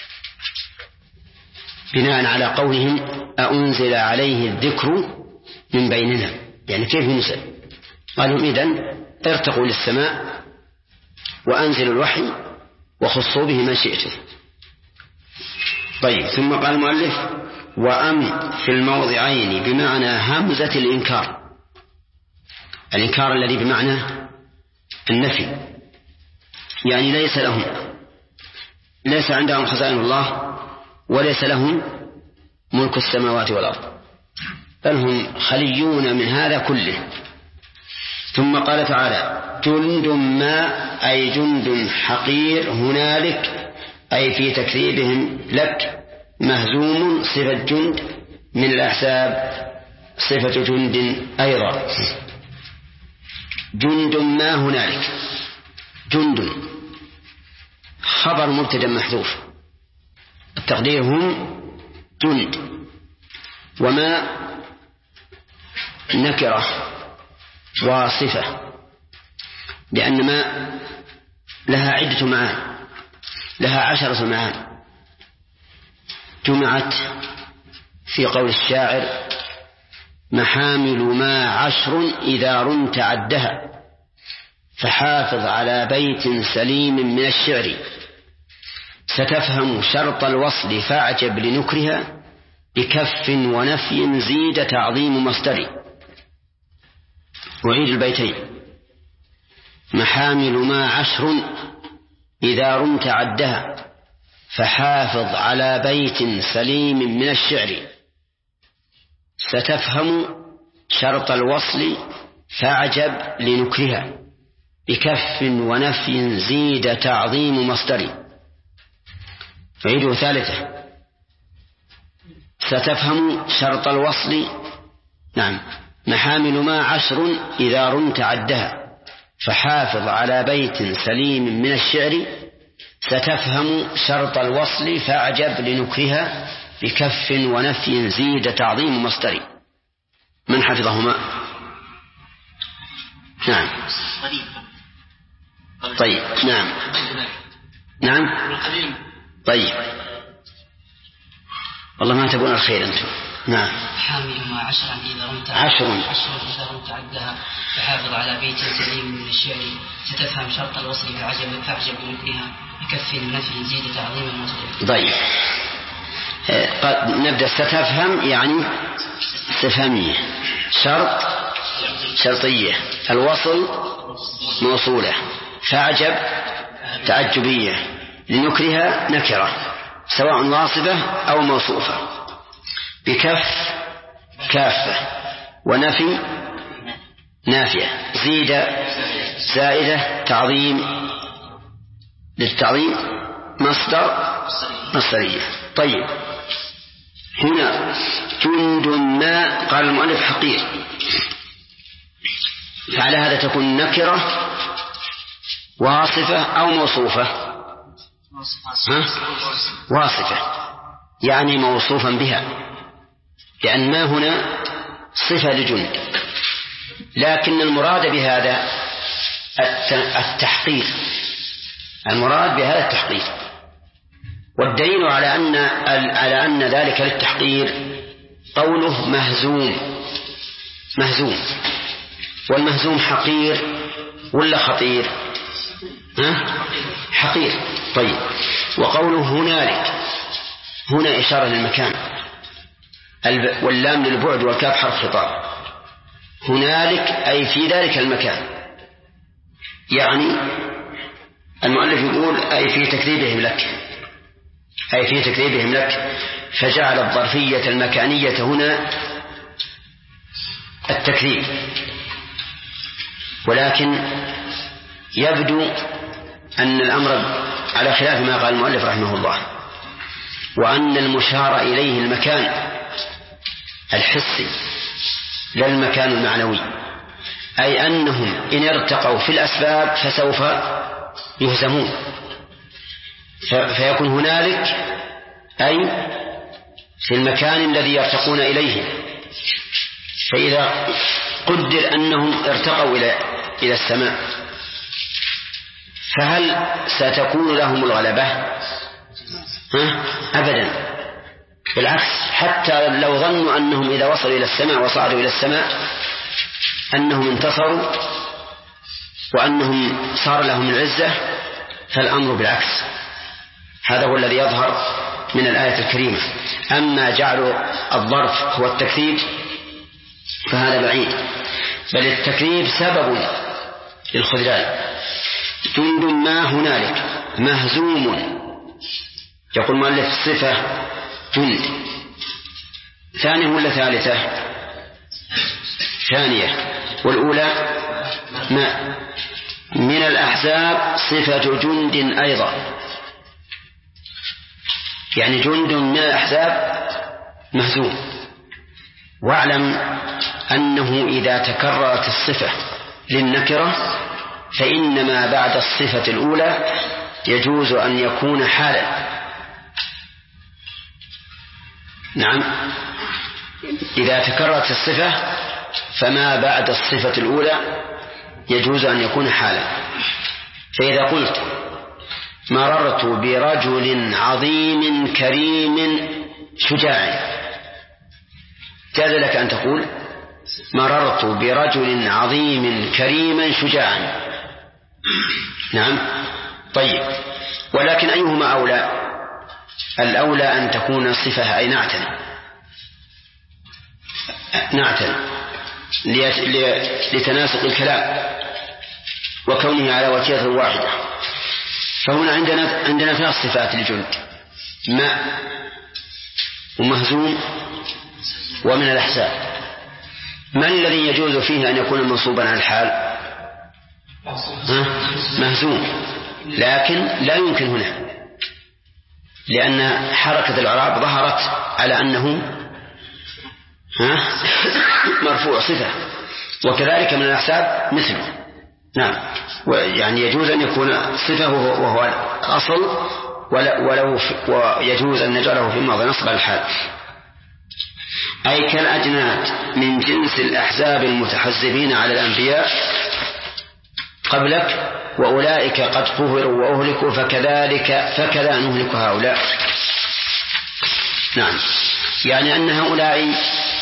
بناء على قولهم أأنزل عليه الذكر من بيننا، يعني كيف ينزل؟ قالوا إذن ارتقوا للسماء وأنزلوا الوحي وخصوا به من شئتم. طيب، ثم قال المؤلف وأم في الموضعين بمعنى همزة الإنكار، الإنكار الذي بمعنى النفي، يعني ليس عندهم خزائن الله وليس لهم ملك السماوات والأرض، بل هم خليون من هذا كله. ثم قال تعالى جند ما، أي جند حقير هنالك، أي في تكذيبهم لك، مهزوم صفة جند من الأحساب صفة جند أيضا. جند ما هنالك، جند خبر مبتدأ محذوف، التقدير هم جند، وما نكرة واصفة، لأن ما لها عدة معان، لها 10 معان. جمعت في قول الشاعر: محامل ما 10 إذا رمت عدها، فحافظ على بيت سليم من الشعر، ستفهم شرط الوصل فاعجب لنكرها، بكف ونفي زيد تعظيم مصدر. أعيد البيتين: محامل ما 10 إذا رمت عدها، فحافظ على بيت سليم من الشعر، ستفهم شرط الوصل فاعجب لنكرها، بكف ونفي زيد تعظيم مصدر. أعيده ثالثة: ستفهم شرط الوصل، نعم، محامل ما 10 إذا رمت عدها، فحافظ على بيت سليم من الشعر، ستفهم شرط الوصل فاعجب لنكرها، بكف ونفي زيد تعظيم مصدر. من حفظهما؟ نعم. طيب. نعم. نعم. طيب. والله ما تبون الخير أنتم. نعم. حامل ما 10 إذا رمت 10 إذا رمت عدها، فحافظ على بيت سليم من الشعر، ستفهم شرط الوصل فاعجب بنكرها، بكف النفي زيد تعظيم المصدر. طيب. نبدأ. ستفهم يعني استفهامية، شرط شرطية، الوصل موصولة، فاعجب تعجبية، لنكرها نكرة سواء واصفة أو موصوفة، بكف كافة، ونفي نافية، زيد زائدة، تعظيم للتعظيم، مصدرية. طيب. هنا جند ما، قال المؤلف حقير، فعلى هذا تكون نكرة واصفة أو موصوفة؟ واصفة، يعني موصوفا بها، لأن ما هنا صفة لجند، لكن المراد بهذا التحقير، المراد بهذا التحقير، والدليل على أن ذلك للتحقير قوله مهزوم، والمهزوم حقير ولا خطير؟ حقير. طيب. وقوله هنالك، هنا إشارة للمكان، واللام للبعد والكاف حرف خطاب. هنالك أي في ذلك المكان، يعني المؤلف يقول أي في تكذيبهم لك، فجعل الظرفية المكانية هنا التكذيب، ولكن يبدو أن الأمر على خلاف ما قال المؤلف رحمه الله، وأن المشار إليه المكان الحسي لا المكان المعنوي، أي أنهم إن ارتقوا في الأسباب فسوف يهزمون، فيكون هنالك أي في المكان الذي يرتقون إليه. فإذا قدر أنهم ارتقوا إلى السماء، فهل ستكون لهم الغلبة؟ أبدا، بالعكس، حتى لو ظنوا أنهم إذا وصلوا إلى السماء وصعدوا إلى السماء أنهم انتصروا وأنهم صار لهم العزة، فالأمر بالعكس. هذا هو الذي يظهر من الآية الكريمة. أما جعل الظرف هو التكذيب فهذا بعيد، بل التكذيب سبب للخذلان. جند ما هنالك مهزوم، يقول مؤلف صفة جند. ثانية ولا ثالثة؟ ثانية، والأولى ما. من الأحزاب صفة جند أيضا، يعني جند من الأحزاب مهزوم. واعلم أنه إذا تكررت الصفة للنكرة فإن ما بعد الصفة الأولى يجوز أن يكون حالا. نعم، إذا تكررت الصفة فما بعد الصفة الأولى يجوز أن يكون حالا. فإذا قلت مررت برجل عظيم كريم شجاع، جاز لك أن تقول مررت برجل عظيم كريما شجاعا. نعم. طيب، ولكن أيهما أولى؟ الأولى أن تكون صفة أي نعتا لتناسق الكلام وكونه على وتيرة واحدة. فهنا عندنا 3 صفات للجند: ماء ومهزوم ومن الأحزاب. من الذي يجوز فيه أن يكون منصوبا على الحال؟ مهزوم، لكن لا يمكن هنا لأن حركة الإعراب ظهرت على أنه مرفوع صفة، وكذلك من الأحزاب مثله. نعم، يعني يجوز أن يكون صفة وهو الأصل، ويجوز أن نجعله في ماضي نصب الحال. أي كالأجناد من جنس الأحزاب المتحزبين على الأنبياء قبلك، وأولئك قد قهروا وأهلكوا فكذا نهلك هؤلاء. نعم، يعني أن هؤلاء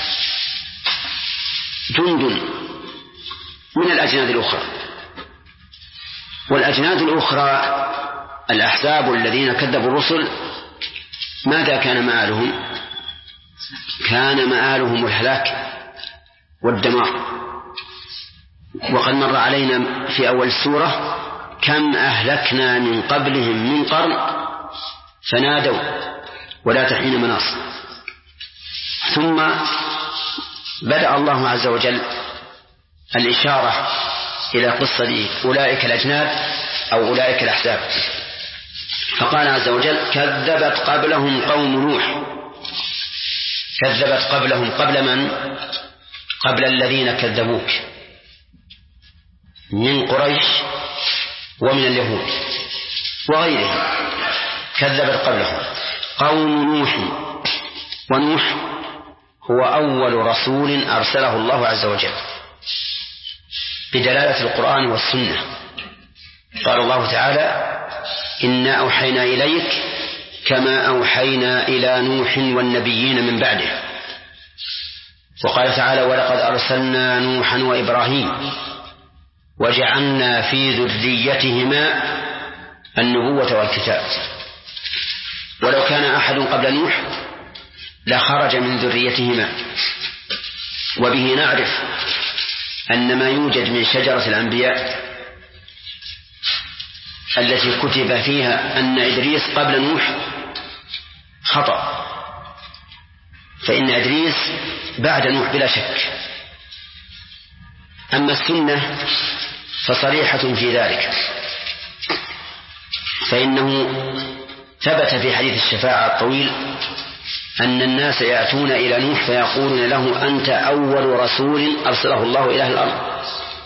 جند من الأجناد الأخرى. والأجناد الأخرى الأحزاب الذين كذبوا الرسل ماذا كان مآلهم؟ كان مآلهم الهلاك والدمار. وقد مر علينا في أول السورة كم أهلكنا من قبلهم من قرن فنادوا ولا تحين مناص. ثم بدأ الله عز وجل الإشارة إلى قصة أولئك الأجناد أو أولئك الأحزاب، فقال عز وجل كذبت قبلهم قوم نوح. كذبت قبلهم، قبل من؟ قبل الذين كذبوك من قريش ومن اليهود وغيرهم، كذبت قبلهم قوم نوح. ونوح هو أول رسول أرسله الله عز وجل بدلالة القرآن والسنة. قال الله تعالى إنا أوحينا إليك كما أوحينا إلى نوح والنبيين من بعده. وقال تعالى ولقد أرسلنا نوحا وإبراهيم وجعلنا في ذريتهما النبوة والكتاب. ولو كان أحد قبل نوح لخرج من ذريتهما. وبه نعرف أن ما يوجد من شجرة الأنبياء التي كتب فيها أن إدريس قبل نوح خطأ، فإن إدريس بعد نوح بلا شك. أما السنة فصريحة في ذلك، فإنه ثبت في حديث الشفاعة الطويل أن الناس يأتون إلى نوح فيقولون له أنت أول رسول أرسله الله إلى أهل الأرض،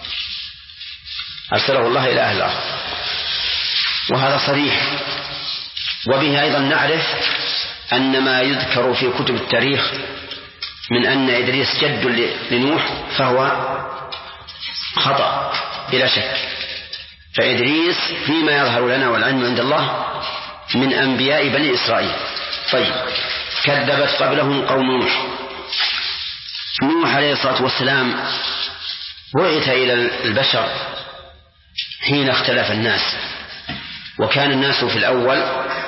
أرسله الله إلى أهل الأرض، وهذا صريح. وبه أيضا نعرف أن ما يذكر في كتب التاريخ من أن إدريس جد لنوح فهو خطأ بلا شك. فإدريس فيما يظهر لنا والعلم عند الله من أنبياء بني إسرائيل. طيب، كذبت قبلهم قوم نوح. نوح عليه الصلاة والسلام بعث إلى البشر حين اختلف الناس، وكان الناس في الأول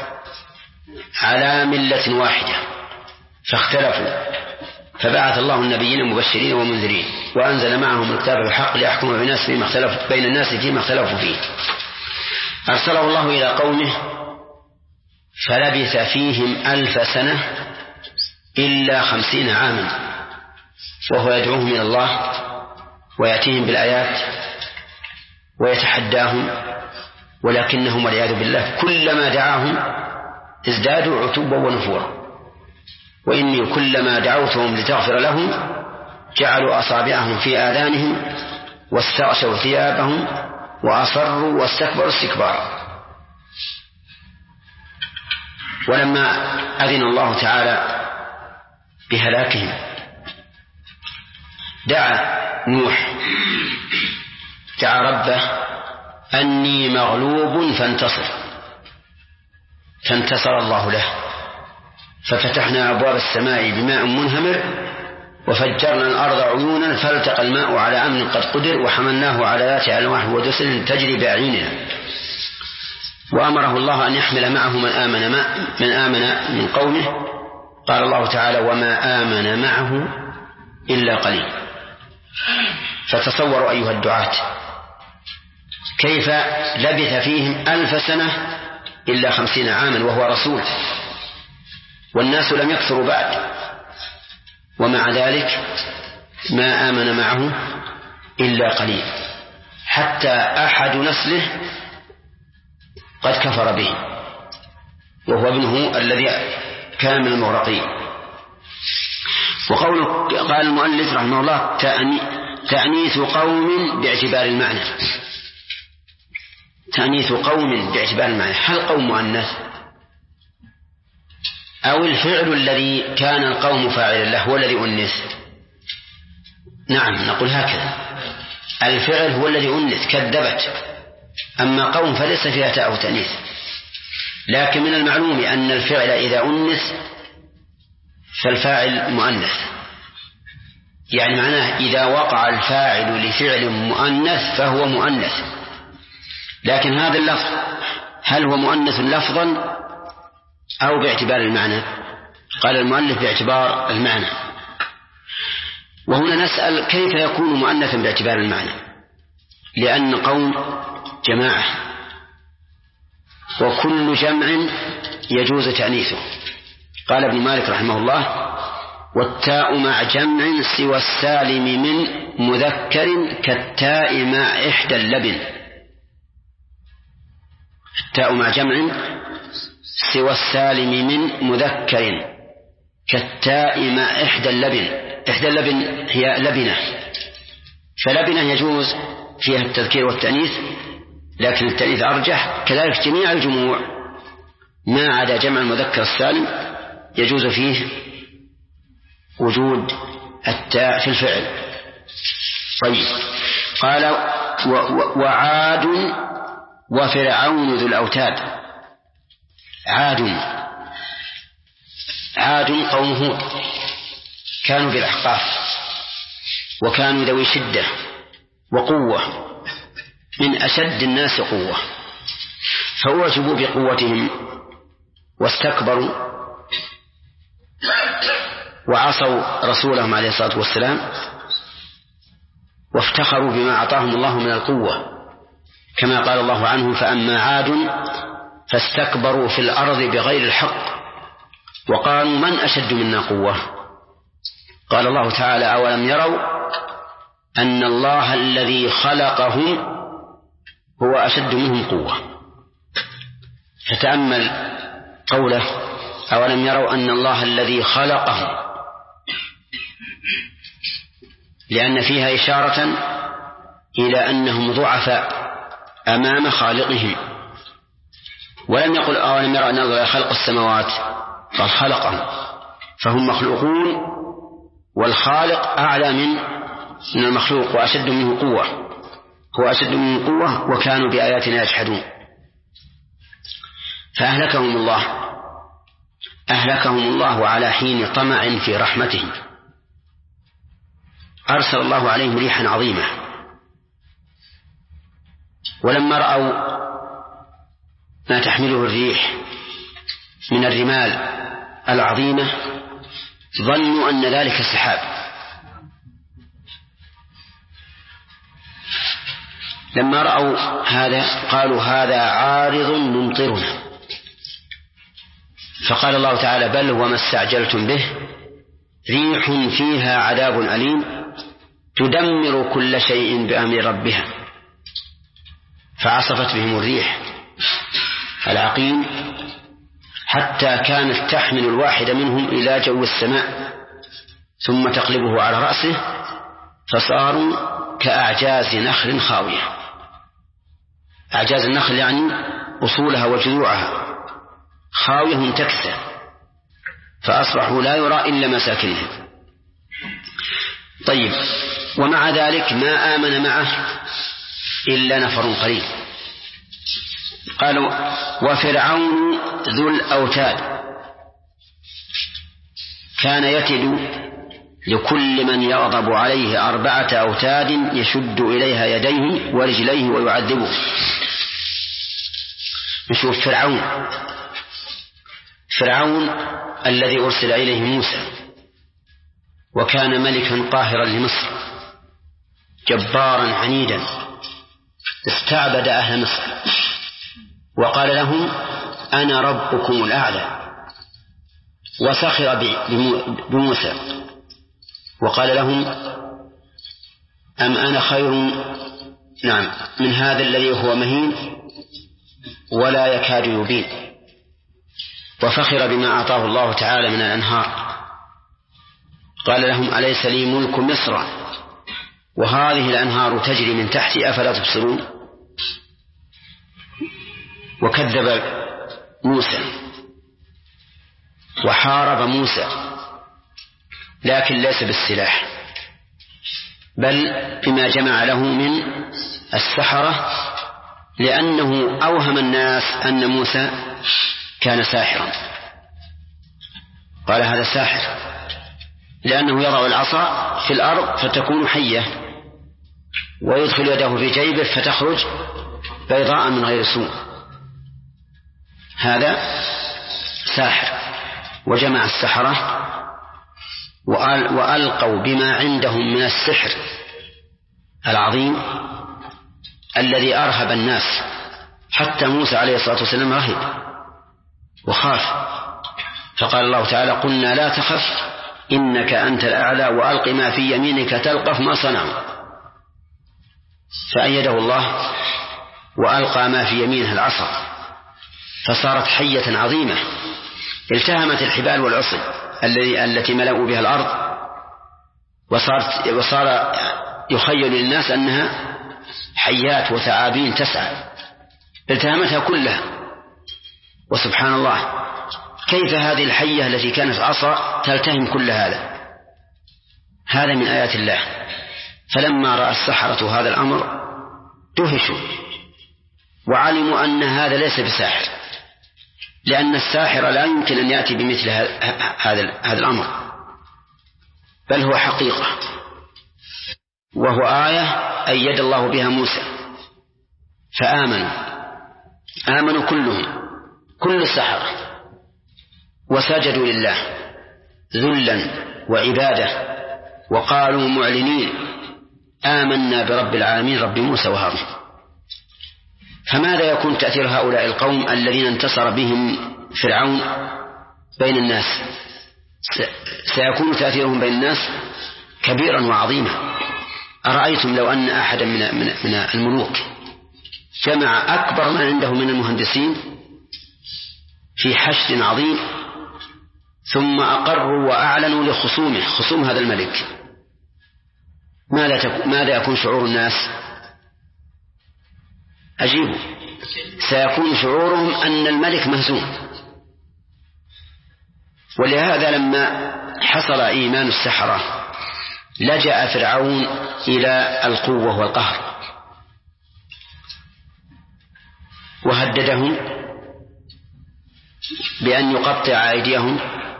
على ملة واحدة فاختلفوا، فبعث الله النبيين مبشرين ومنذرين وأنزل معهم الكتاب بالحق ليحكم بين الناس فيما اختلفوا فيه. أرسله الله إلى قومه فلبث فيهم 1000 سنة إلا 50 عاما، وهو يدعوهم إلى الله ويأتيهم بالآيات ويتحداهم، ولكنهم والعياذ بالله كلما دعاهم ازدادوا عتوبا ونفورا. وإني كلما دعوتهم لتغفر لهم جعلوا أصابعهم في آذانهم واستغشوا ثيابهم وأصروا واستكبروا استكبارا. ولما أذن الله تعالى بهلاكهم دعا نوح، دعا ربه أني مغلوب فانتصر، فانتصر الله له ففتحنا أبواب السماء بماء منهمر وفجرنا الأرض عيونا فالتقى الماء على أمر قد قدر وحملناه على ذات ألواح ودسر تجري بأعيننا. وأمره الله أن يحمل معه من آمن من قومه. قال الله تعالى: وما آمن معه إلا قليل. فتصوروا أيها الدعاة كيف لبث فيهم 1000 سنة إلا 50 عاما وهو رسول، والناس لم يكثروا بعد، ومع ذلك ما آمن معه إلا قليل، حتى أحد نسله قد كفر به وهو ابنه الذي كان من المغرقين. قال المؤلف رحمه الله: تأنيث قوم باعتبار المعنى. تأنيث قوم باعتبار المعنى، هل قوم مؤنث أو الفعل الذي كان القوم فاعلا له هو الذي أنث؟ نعم، نقول هكذا: الفعل هو الذي أنث كذبت، أما قوم فليس فيها تاء أو تأنيث. لكن من المعلوم أن الفعل إذا أنث فالفاعل مؤنث، يعني معناه إذا وقع الفاعل لفعل مؤنث فهو مؤنث. لكن هذا اللفظ هل هو مؤنث لفظا أو باعتبار المعنى؟ قال المؤلف: باعتبار المعنى. وهنا نسأل: كيف يكون مؤنثا باعتبار المعنى؟ لأن قوم جماعة، وكل جمع يجوز تأنيثه. قال ابن مالك رحمه الله: والتاء مع جمع سوى السالم من مذكر كالتاء مع إحدى اللبن. التاء مع جمع سوى السالم من مذكر كالتاء مع إحدى اللبن. إحدى اللبن هي لبنة، فلبنة يجوز فيها التذكير والتأنيث، لكن التأنيث أرجح. كذلك جميع الجموع ما عدا جمع المذكر السالم يجوز فيه وجود التاء في الفعل. طيب، قال: وعاد وفرعون ذو الأوتاد. عاد قوم هود كانوا بالأحقاف، وكانوا ذوي شدة وقوة، من أشد الناس قوة، فأعجبوا بقوتهم واستكبروا وعصوا رسولهم عليه الصلاة والسلام، وافتخروا بما أعطاهم الله من القوة، كما قال الله عنه: فأما عاد فاستكبروا في الأرض بغير الحق وقالوا من أشد منا قوة. قال الله تعالى: أولم يروا أن الله الذي خلقهم هو أشد منهم قوة. فتأمل قوله: أولم يروا أن الله الذي خلقهم، لأن فيها إشارة إلى أنهم ضعفاء أمام خالقهم. ولم يقل: أولم يروا أن الله خلق السماوات، قال خلقهم، فهم مخلوقون، والخالق أعلى من المخلوق وأشد منه قوة، هو أشد منه قوة، وكانوا بآياتنا يجحدون. فأهلكهم الله على حين طمع في رحمته. أرسل الله عليهم ريحا عظيمة، ولما رأوا ما تحمله الريح من الرمال العظيمة ظنوا أن ذلك سحاب، لما رأوا هذا قالوا: هذا عارض ممطرنا. فقال الله تعالى: بل وما استعجلتم به ريح فيها عذاب أليم تدمر كل شيء بأمر ربها. فعصفت بهم الريح العقيم حتى كانت تحمل الواحد منهم إلى جو السماء ثم تقلبه على رأسه، فصاروا كأعجاز نخل خاوية. أعجاز النخل يعني أصولها وجذوعها خاوية منتكسة، فأصبحوا لا يرى إلا مساكنهم. طيب، ومع ذلك ما آمن معه إلا نفر قليل. قالوا: وفرعون ذو الأوتاد. كان يتد لكل من يغضب عليه 4 أوتاد يشد إليها يديه ورجليه ويعذبه. نشوف فرعون الذي أرسل إليه موسى، وكان ملكا قاهرا لمصر جبارا عنيدا، استعبد أهل مصر وقال لهم أنا ربكم الأعلى، وسخر بموسى وقال لهم أم أنا خير من هذا الذي هو مهين ولا يكاد يبين، وفخر بما أعطاه الله تعالى من الأنهار. قال لهم أليس لي ملك مصر وهذه الأنهار تجري من تحتي أفلا تبصرون. وكذب موسى وحارب موسى، لكن ليس بالسلاح بل بما جمع له من السحرة، لأنه أوهم الناس أن موسى كان ساحرا. قال هذا ساحر، لأنه يضع العصا في الأرض فتكون حية، ويدخل يده في جيبه فتخرج بيضاء من غير سوء. هذا ساحر. وجمع السحرة وألقوا بما عندهم من السحر العظيم الذي أرهب الناس، حتى موسى عليه الصلاة والسلام رهب وخاف، فقال الله تعالى قلنا لا تخف إنك أنت الأعلى وألق ما في يمينك تلقف ما صنعوا، فأيده الله وألقى ما في يمينه العصا فصارت حية عظيمة التهمت الحبال والعصي التي ملأوا بها الأرض، وصار يخيل للناس أنها حيات وثعابين تسعى، التهمتها كلها. وسبحان الله كيف هذه الحية التي كانت عصا تلتهم كل هذا من آيات الله. فلما رأى السحرة هذا الأمر دهشوا وعلموا أن هذا ليس بساحر، لأن الساحر لا يمكن أن يأتي بمثل هذا الأمر، بل هو حقيقة وهو آية أيد الله بها موسى. فآمنوا كلهم، كل السحرة، وسجدوا لله ذلا وعبادة، وقالوا معلنين آمنا برب العالمين رب موسى وهارون. فماذا يكون تأثير هؤلاء القوم الذين انتصر بهم فرعون بين الناس؟ سيكون تأثيرهم بين الناس كبيرا وعظيما. أرأيتم لو أن أحدا من الملوك جمع أكبر ما عنده من المهندسين في حشد عظيم ثم أقروا وأعلنوا خصوم هذا الملك، ماذا يكون شعور الناس؟ أجيبوا، سيكون شعورهم أن الملك مهزوم. ولهذا لما حصل إيمان السحرة لجأ فرعون إلى القوة والقهر وهددهم بأن يقطع أيديهم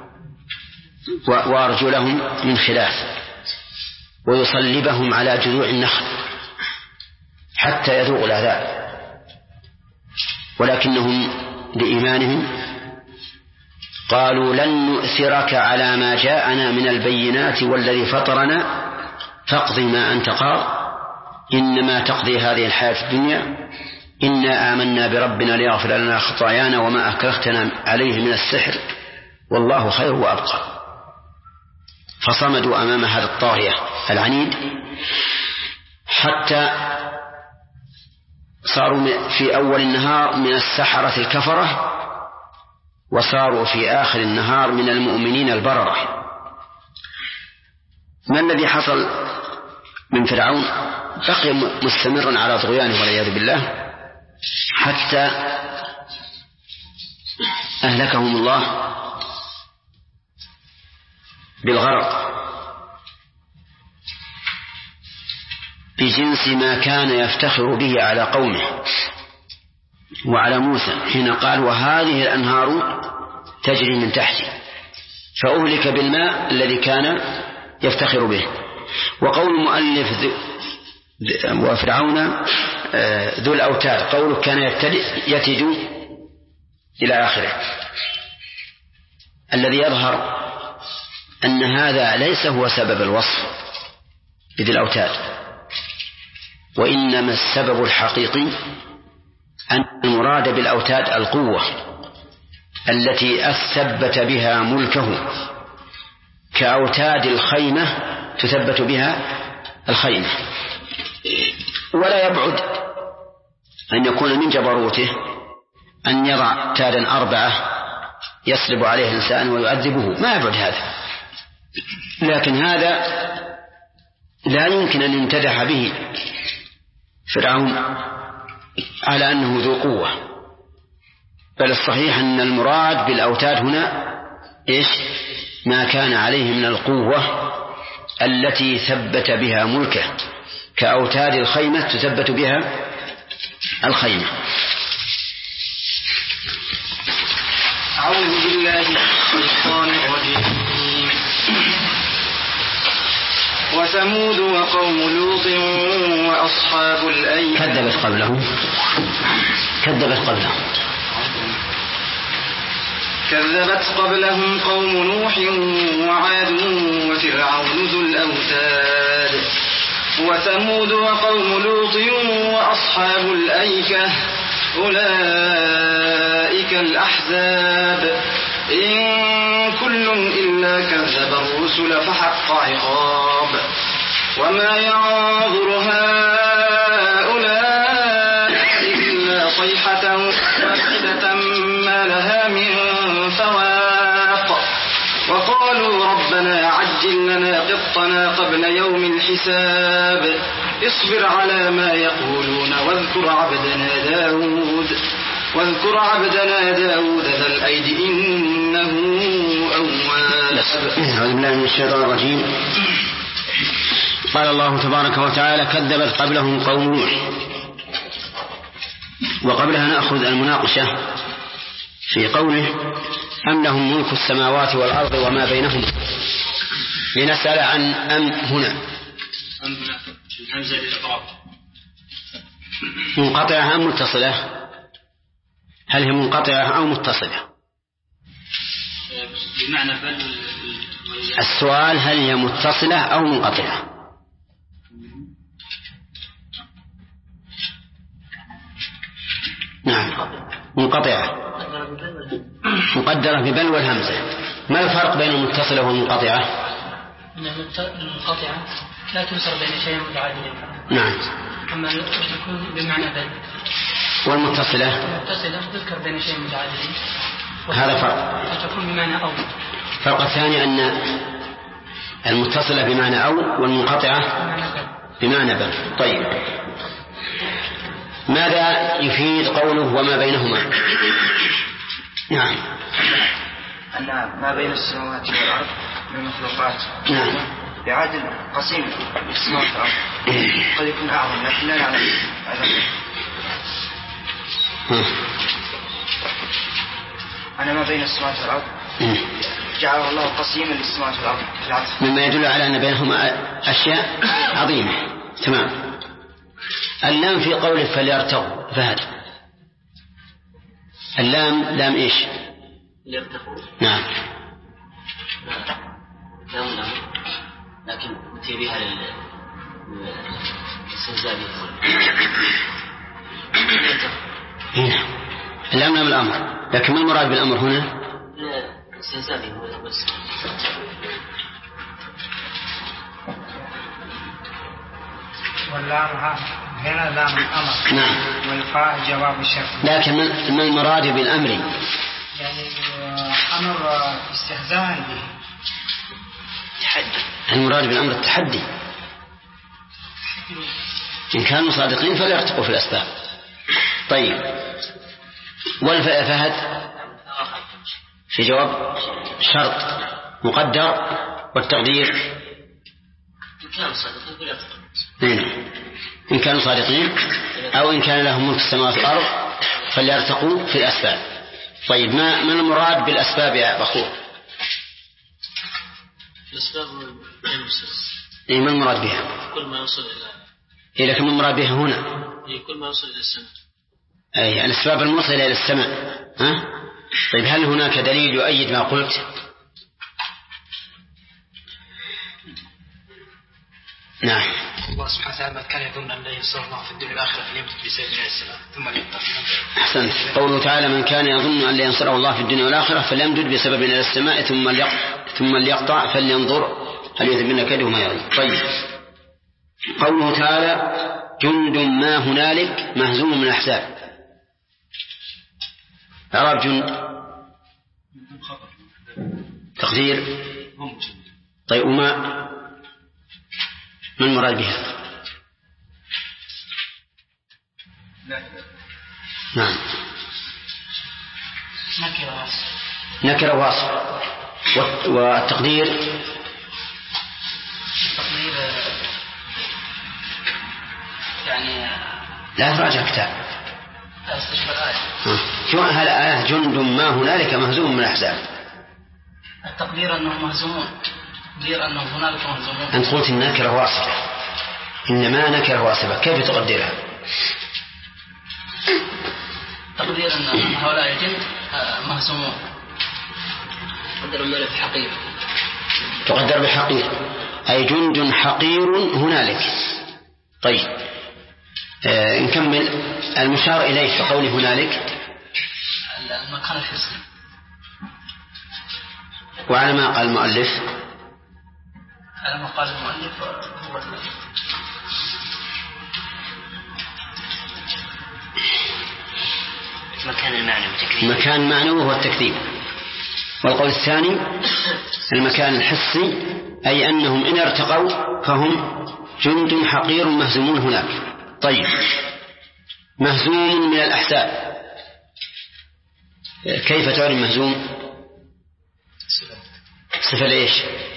وأرجلهم من خلاف ويصلبهم على جذوع النخل حتى يذوقوا العذاب، ولكنهم لإيمانهم قالوا لن نؤثرك على ما جاءنا من البينات والذي فطرنا فاقض ما أنت قاض إنما تقضي هذه الحياة الدنيا إنا آمنا بربنا ليغفر لنا خطايانا وما أكرهتنا عليه من السحر والله خير وأبقى. فصمدوا أمام هذا الطاغية العنيد حتى صاروا في أول النهار من السحرة الكفرة، وصاروا في آخر النهار من المؤمنين البررة. ما الذي حصل من فرعون؟ بقي مستمرا على طغيانه والعياذ بالله حتى أهلكهم الله بالغرق بجنس ما كان يفتخر به على قومه وعلى موسى حين قال وهذه الأنهار تجري من تحتي. فأهلك بالماء الذي كان يفتخر به. وقول المؤلف وفرعون ذو الأوتاد، قوله كان يتج إلى آخره، الذي يظهر أن هذا ليس هو سبب الوصف بذي الأوتاد، وإنما السبب الحقيقي أن المراد بالأوتاد القوة التي أثبت بها ملكه، كأوتاد الخيمة تثبت بها الخيمة. ولا يبعد أن يكون من جبروته أن يضع أوتادا 4 يصلب عليه الإنسان ويؤذبه، ما يبعد هذا، لكن هذا لا يمكن أن يمتدح به فرعون على أنه ذو قوة، بل الصحيح أن المراد بالأوتاد هنا إيش؟ ما كان عليه من القوة التي ثبت بها ملكه، كأوتاد الخيمة تثبت بها الخيمة. أعوذ بالله من الشيطان الرجيم. وثمود وقوم لوط وأصحاب الأيكة كذبت قبلهم قوم نوح وعاد وفرعون ذو الأوتاد. وثمود وقوم لوط وأصحاب الأيكة أولئك الأحزاب إن كل إلا كذب الرسل فحق عقاب. وما ينظر هؤلاء إلا صيحة واحدة ما لها من فواق. وقالوا ربنا عجل لنا قطنا قبل يوم الحساب اصبر على ما يقولون واذكر عبدنا داود ذا الأيد إنه أواب. أعوذ بالله من الشيطان الرجيم. قال الله تبارك وتعالى كذبت قبلهم قوم نوح. وقبلها نأخذ المناقشة في قوله أم لهم ملك السماوات والأرض وما بينهما، لنسأل عن أم هنا منقطعة أم متصلة؟ هل هي منقطعة أو متصلة؟ بمعنى بل السؤال هل هي متصلة أو منقطعة؟ نعم منقطعة مقدرة ببل والهمزة. ما الفرق بين المتصلة والمنقطعة؟ المنقطعة لا تنصر بين شيء متعادل. نعم. أما تكون بمعنى بل. والمتصلة تذكر بين شيء متعادل. هذا فرق. فتكون بمعنى أو. الفرق الثاني أن المتصلة بمعنى أو والمنقطعة بمعنى بل. طيب ماذا يفيد قوله وما بينهما؟ نعم أن ما بين السماوات والأرض من المخلوقات نعم بعدل قسيم السماوات والأرض قد يكون أعظم لكن لا نعلم أن ما بين السماوات والأرض جعله الله قسيما للسماوات والأرض مما يدل على أن بينهما أشياء عظيمة. تمام. اللام في قوله فليرتقوا فهد، اللام لام إيش؟ ليرتقوا. نعم لام الأمر لكن أتي بها للاستهزاء بها. هنا اللام لام الأمر، لكن ما المراد بالأمر هنا؟ استهزاء بها بس. واللام هنا لام الأمر. نعم. والفاء جواب الشرط. لكن ما المراد بالأمر؟ يعني أمر استهزاء به. تحدي. المراد بالأمر التحدي. إن كانوا صادقين فليرتقوا في الأسباب. طيب والفهد في جواب شرط مقدر والتقدير إن كانوا صادقين أو إن كان لهم ملك السماوات والأرض فليرتقوا في الأسباب. طيب ما المراد بالأسباب يا بخور؟ الأسباب إيه ما المراد بها؟ كل ما يوصل إيه لكن المراد بها هنا كل ما يوصل إلى السماء. أي الأسباب الموصلة إلى السماء. ها؟ طيب هل هناك دليل يؤيد ما قلت؟ نعم. الله سبحانه وتعالى كان يظن أن لا ينصر الله في الدنيا والآخرة فليمدد بسبب الله السماء ثم ليقطع. أحسنت. قوله تعالى من كان يظن أن لا ينصره الله في الدنيا والآخرة فليمدد بسبب إلى السماء ثم ليقطع فلينظر هل يذهبن كيده ما يغيب. طيب قوله تعالى جند ما هنالك مهزوم من الأحزاب. إعراب جند تقدير. طيب وما من المراد بها؟ نعم نكرة واصف. والتقدير يعني لا تراجع كتاب. هل آية جند ما هنالك مهزوم من الأحزاب؟ التقدير أنهم مهزومون. تقدير أنهم هنالك مهزومون. أنت قلت النكرة واصفة. إنما نكرة واصفة كيف تقدرها؟ تقدير أن هؤلاء الجند مهزومون. تقدر بحقير. تقدر بحقير أي جند حقير هنالك. طيب نكمل المشار إليه في قوله هنالك المكان الحسي. وعلى ما قال المؤلف على ما قال المؤلف هو مكان معنوي هو التكذيب. والقول الثاني المكان الحسي أي أنهم إن ارتقوا فهم جند حقير مهزومون هناك. طيب مهزوم من الأحزاب كيف تعرف مهزوم؟ صفة ليش؟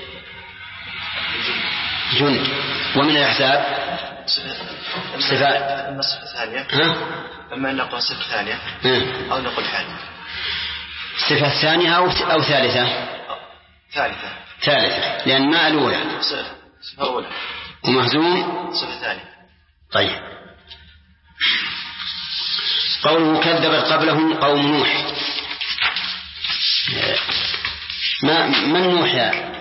جند. ومن الأحزاب صفة ثانية. أما نقول صفة ثانية أو نقول حال. صفة ثانية أو ثالثة؟ ثالثة لأن ما الأولى صفة أولى ومهزوم صفة ثانية. طيب قوله كذبت قبلهم قوم نوح. من نوح يا؟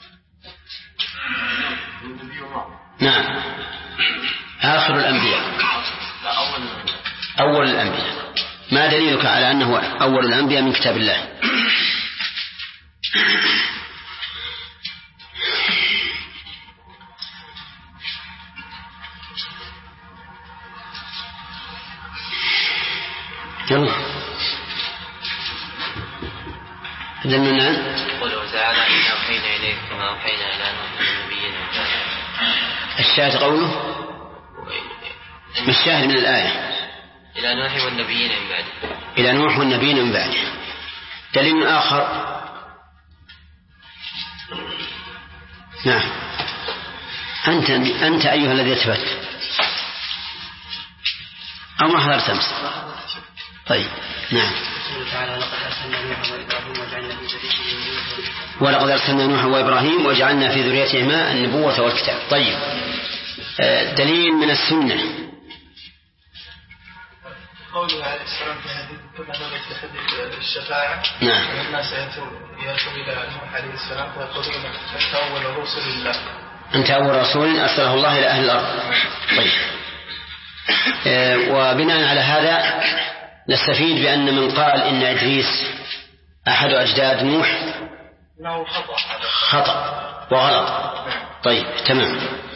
نعم آخر الأنبياء أول الأنبياء. ما دليلك على أنه أول الأنبياء من كتاب الله؟ يلا دلنا. قوله تعالى إنا أوحينا إليك كما أوحينا إلى نوح والنبيين من بعده. الشاهد قوله ما الشاهد من الآية؟ إلى نوح والنبيين من بعده. إلى نوح والنبيين من بعده. دليل آخر. نعم أنت أيها الذي اثبت أو ما حضرت أمس؟ طيب نعم. ولقد أرسلنا نوحا وإبراهيم وجعلنا في ذريتهما النبوة والكتاب. طيب دليل من السنة. قوله عليه السلام في حديث كما نرى في حديث الشفاعة. نعم. الناس يأتون إلى نوح عليه السلام فيقولون أنت أول رسول الله. أنت أول رسول أرسله الله إلى أهل الأرض. طيب وبناء على هذا نستفيد بأن من قال إن إدريس أحد أجداد نوح خطأ وغلط. طيب تمام.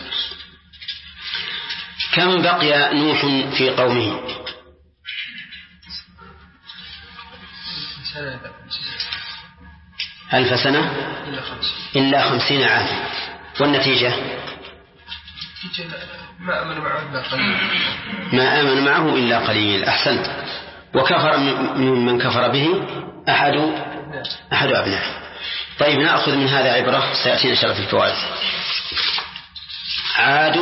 كم بقي نوح في قومه؟ 1000 سنة إلا 50 عاما. والنتيجة ما آمن معه إلا قليل. أحسنت. وكفر من كفر به أحد أبنائه. طيب نأخذ من هذا عبرة سيأتينا شرف الفوائد. عاد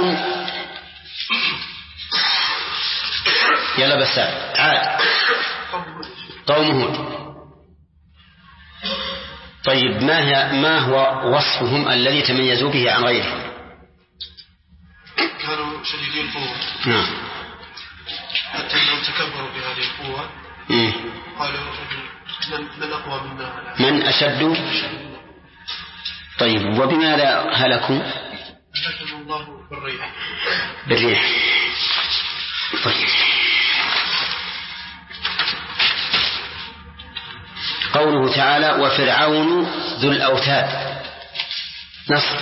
يلا بس عاد قوم هود. طيب طيب ما هو وصفهم الذي تميزوا به عن غيرهم؟ كانوا شديدي القوة. نعم. حتى أنهم تكبروا بهذه القوة. قالوا من أقوى منا، من أشد. طيب وبماذا هلكوا؟ هلكهم الله بالريح. طيب. قوله تعالى وفرعون ذو الأوتاد. نصر.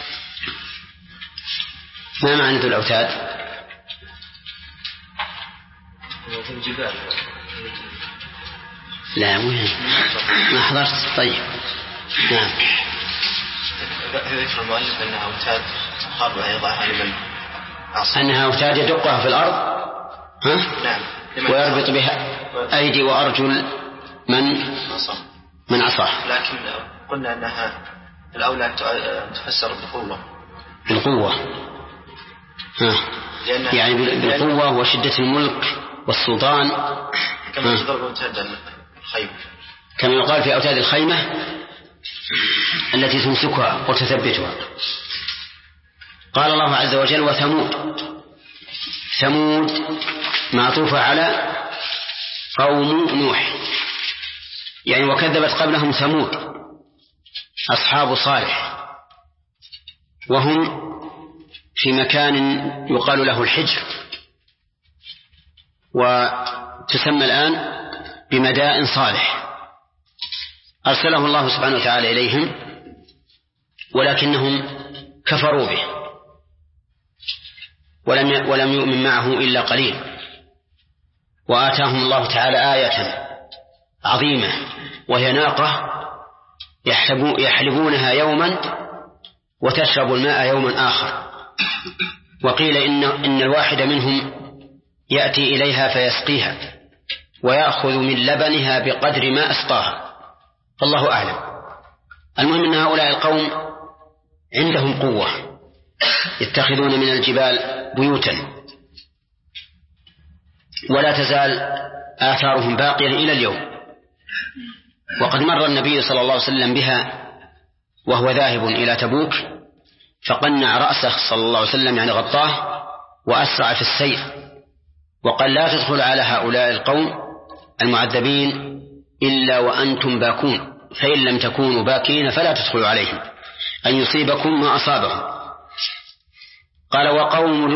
ما معنى ذو الأوتاد؟ في الجبال. لا مهم ما حضرت. طيب نعم. ذكر المؤلف أنها أوتاد قرب يضعها لمن عصى. أنها أوتاد يدقها في الأرض. ها؟ نعم. ويربط بها أيدي وأرجل من عصاه. لكن قلنا أنها الأولى تفسر بالقوة. يعني بالقوة وشدة الملك والسلطان، كما تضرب أوتاد الخيمة، كما يقال في أوتاد الخيمة التي تمسكها وتثبتها. قال الله عز وجل وثمود. ثمود معطوفة على قوم نوح، يعني وكذبت قبلهم ثمود أصحاب صالح، وهم في مكان يقال له الحجر، وتسمى الآن بمدائن صالح. أرسله الله سبحانه وتعالى إليهم ولكنهم كفروا به ولم يؤمن معه إلا قليل. وآتاهم الله تعالى آية عظيمة وهي ناقة يحلبونها يوما وتشرب الماء يوما آخر. وقيل إن الواحد منهم يأتي إليها فيسقيها ويأخذ من لبنها بقدر ما أسقاها، فالله أعلم. المهم أن هؤلاء القوم عندهم قوة، يتخذون من الجبال بيوتا، ولا تزال آثارهم باقية إلى اليوم. وقد مر النبي صلى الله عليه وسلم بها وهو ذاهب إلى تبوك، فقنع رأسه صلى الله عليه وسلم يعني غطاه وأسرع في السير، وقال لا تدخل على هؤلاء القوم المعذبين إلا وأنتم باكون، فإن لم تكونوا باكين فلا تدخلوا عليهم أن يصيبكم ما أصابهم. قال وقوم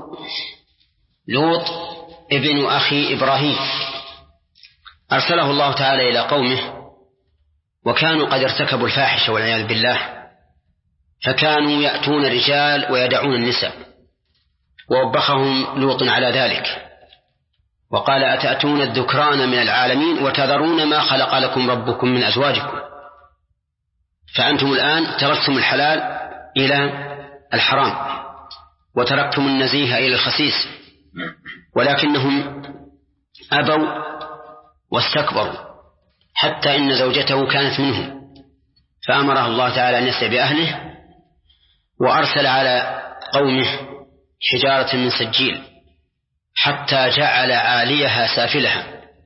لوط ابن أخي إبراهيم أرسله الله تعالى إلى قومه، وكانوا قد ارتكبوا الفاحشة والعياذ بالله، فكانوا يأتون الرجال ويدعون النساء، ووبخهم لوط على ذلك وقال أتأتون الذكران من العالمين وتذرون ما خلق لكم ربكم من أزواجكم، فأنتم الآن تركتم الحلال إلى الحرام وتركتم النزيه إلى الخسيس، ولكنهم أبوا واستكبروا حتى إن زوجته كانت منهم، فأمره الله تعالى أن يسعى بأهله، وأرسل على قومه حجارة من سجيل حتى جعل عاليها سافلها.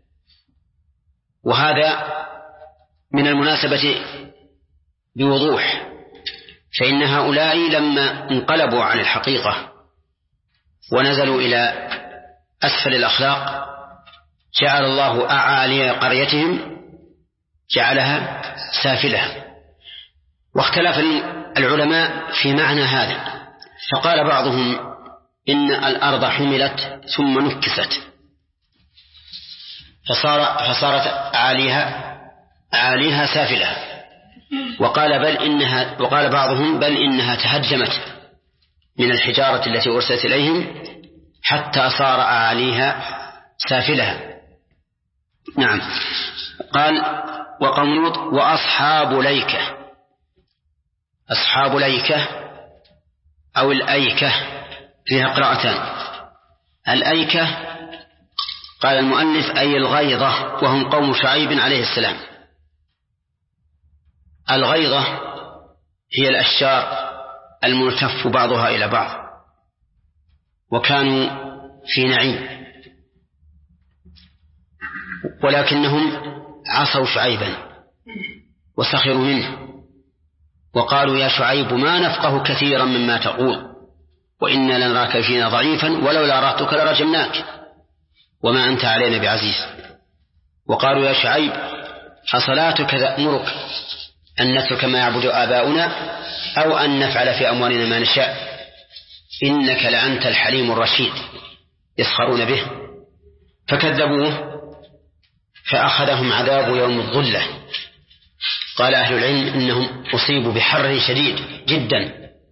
وهذا من المناسبة بوضوح، فإن هؤلاء لما انقلبوا عن الحقيقة ونزلوا إلى أسفل الأخلاق جعل الله أعالي قريتهم جعلها سافلها. واختلف العلماء في معنى هذا، فقال بعضهم إن الأرض حملت ثم نكست فصارت عاليها سافلها، وقال بعضهم بل إنها تهدمت من الحجارة التي أرسلت إليهم حتى صار عاليها سافلها. نعم. قال وقوم لوط وأصحاب ليكة. أصحاب ليكة أو الأيكة فيها قراءتان. الأيكة قال المؤلف أي الغيظة، وهم قوم شعيب عليه السلام. الغيظة هي الأشجار الملتف بعضها إلى بعض، وكانوا في نعيم ولكنهم عصوا شعيبا وسخروا منه وقالوا يا شعيب ما نفقه كثيرا مما تقول وإنا لنراك فينا ضعيفا ولولا رهتك لرجمناك وما أنت علينا بعزيز. وقالوا يا شعيب أصلاتك تأمرك أن نترك ما يعبد آباؤنا أو أن نفعل في أموالنا ما نشاء إنك لأنت الحليم الرشيد. يسخرون به فكذبوه فأخذهم عذاب يوم الظلة. قال أهل العلم إنهم أصيبوا بحر شديد جدا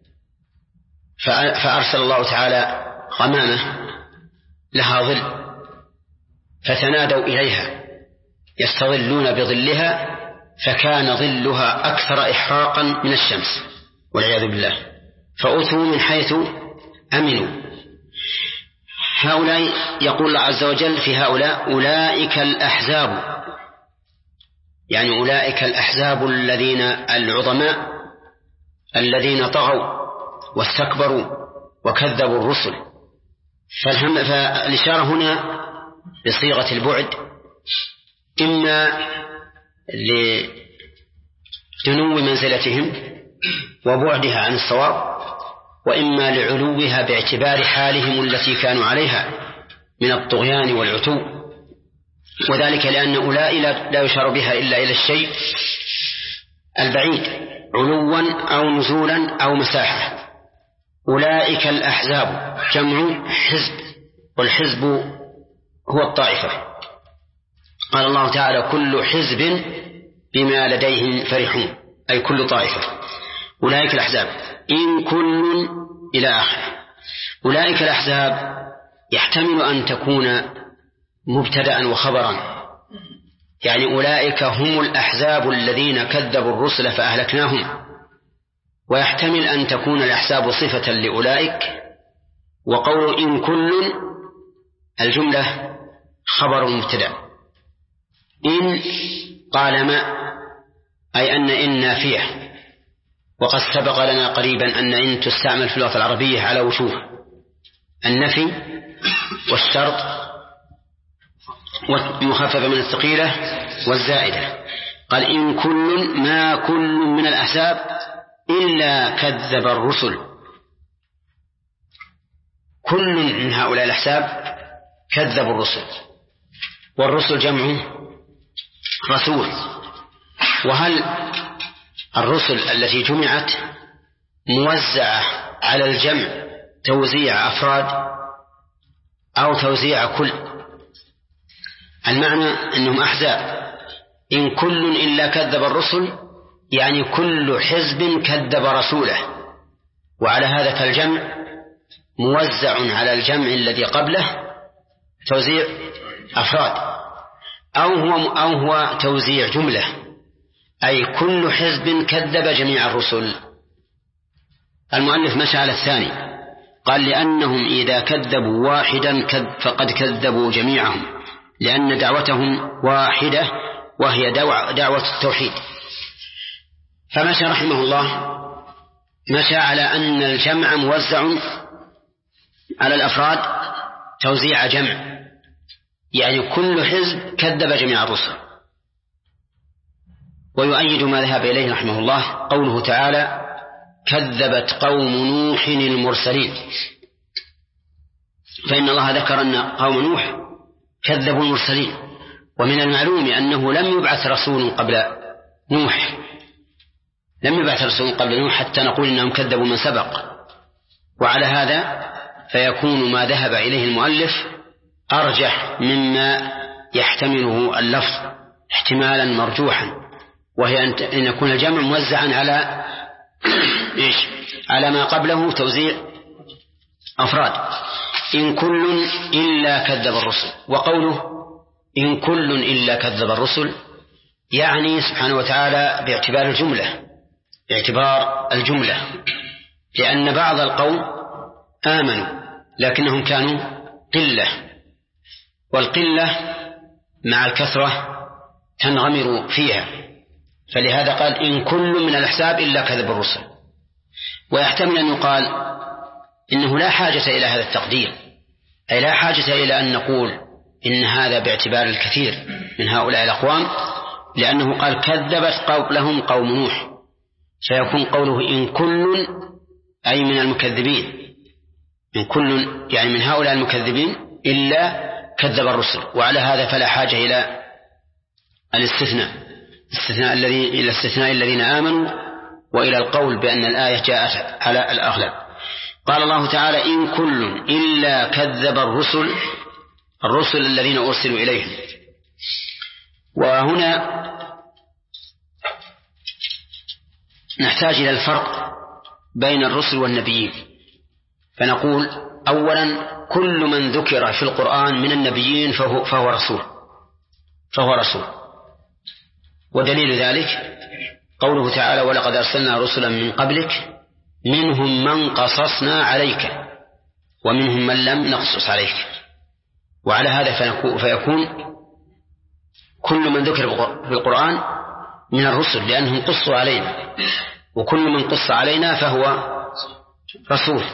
فأرسل الله تعالى غمامة لها ظل فتنادوا إليها يستظلون بظلها فكان ظلها أكثر إحراقا من الشمس والعياذ بالله. فأتوا من حيث أمنوا. هؤلاء يقول الله عز وجل في هؤلاء أولئك الأحزاب، يعني أولئك الأحزاب الذين العظماء الذين طغوا واستكبروا وكذبوا الرسل. فالإشارة هنا بصيغة البعد إما لدنو منزلتهم وبعدها عن الصواب وإما لعلوها باعتبار حالهم التي كانوا عليها من الطغيان والعتو، وذلك لأن أولئك لا يشار بها إلا إلى الشيء البعيد علوا أو نزولا أو مساحة. أولئك الأحزاب جمع حزب، والحزب هو الطائفة. قال الله تعالى كل حزب بما لديهم فرحون، أي كل طائفة. أولئك الأحزاب إن كل إلى آخر. أولئك الأحزاب يحتمل أن تكون مبتدأ وخبرا، يعني أولئك هم الأحزاب الذين كذبوا الرسل فأهلكناهم، ويحتمل أن تكون الأحزاب صفة لأولئك. وقول إن كل الجملة خبر مبتدأ. إن قال ما أي أن نافية، وقد سبق لنا قريبا أن إن تستعمل في اللغة العربية على وجوه النفي والشرط والمخففة من الثقيلة والزائدة. قال إن كل ما كل من الأحزاب إلا كذب الرسل. كل من هؤلاء الأحزاب كذبوا الرسل، والرسل جمع رسول. وهل الرسل التي جمعت موزعة على الجمع توزيع أفراد أو توزيع كل؟ المعنى أنهم أحزاب. إن كل إلا كذب الرسل يعني كل حزب كذب رسوله، وعلى هذا فالجمع موزع على الجمع الذي قبله توزيع أفراد، أو هو توزيع جملة، أي كل حزب كذب جميع الرسل. المؤلف مشى على الثاني، قال لأنهم إذا كذبوا واحدا فقد كذبوا جميعهم، لأن دعوتهم واحدة وهي دعوة التوحيد. فمشى رحمه الله مشى على أن الجمع موزع على الأفراد توزيع جمع، يعني كل حزب كذب جميع الرسل. ويؤيد ما ذهب إليه رحمه الله قوله تعالى كذبت قوم نوح المرسلين، فإن الله ذكر أن قوم نوح كذبوا المرسلين، ومن المعلوم أنه لم يبعث رسول قبل نوح، لم يبعث رسول قبل نوح حتى نقول إنهم كذبوا من سبق. وعلى هذا فيكون ما ذهب إليه المؤلف أرجح مما يحتمله اللفظ احتمالا مرجوحا، وهي أن يكون الجمع موزعا على ما قبله توزيع أفراد. إن كل إلا كذب الرسل. وقوله إن كل إلا كذب الرسل يعني سبحانه وتعالى باعتبار الجملة، لأن بعض القوم آمنوا لكنهم كانوا قلة، والقلة مع الكثرة تنغمر فيها، فلهذا قال إن كل من الأحزاب إلا كذب الرسل. ويحتمل أن يقال إنه لا حاجة إلى هذا التقدير، أي لا حاجة إلى أن نقول إن هذا باعتبار الكثير من هؤلاء الأقوام، لأنه قال كذبت قبلهم قوم نوح، فيكون قوله إن كل أي من المكذبين، إن كل يعني من هؤلاء المكذبين إلا كذب الرسل. وعلى هذا فلا حاجة إلى الاستثناء الذين آمنوا وإلى القول بأن الآية جاءت على الأغلب. قال الله تعالى إن كل إلا كذب الرسل الذين أرسلوا إليهم. وهنا نحتاج إلى الفرق بين الرسل والنبيين، فنقول أولا كل من ذكر في القرآن من النبيين فهو رسول. ودليل ذلك قوله تعالى ولقد أرسلنا رسلا من قبلك منهم من قصصنا عليك ومنهم من لم نقصص عليك. وعلى هذا فيكون كل من ذكر في القرآن من الرسل لأنهم قصوا علينا، وكل من قص علينا فهو رسول.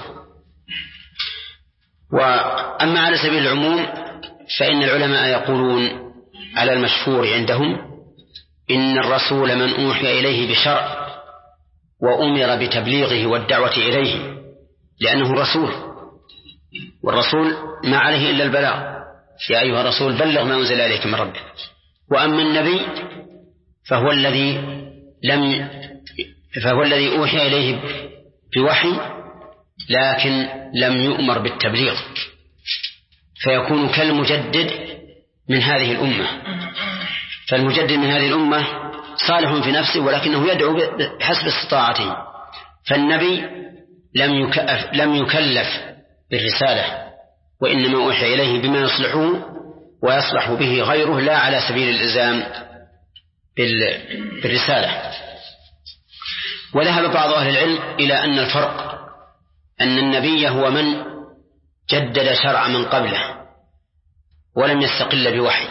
وأما على سبيل العموم فإن العلماء يقولون على المشهور عندهم إن الرسول من أوحي إليه بشرع وأمر بتبليغه والدعوة إليه لأنه رسول، والرسول ما عليه إلا البلاغ، يا أيها الرسول بلغ ما أنزل إليك من ربك. وأما النبي فهو الذي أوحي إليه بوحي لكن لم يؤمر بالتبليغ، فيكون كالمجدد من هذه الأمة. فالمجدد من هذه الأمة صالح في نفسه ولكنه يدعو بحسب استطاعته. فالنبي لم يكلف بالرسالة، وإنما أوحي إليه بما يصلحه ويصلح به غيره لا على سبيل الإلزام بالرسالة. وذهب بعض أهل العلم إلى أن الفرق أن النبي هو من جدد شرع من قبله ولم يستقل بوحي،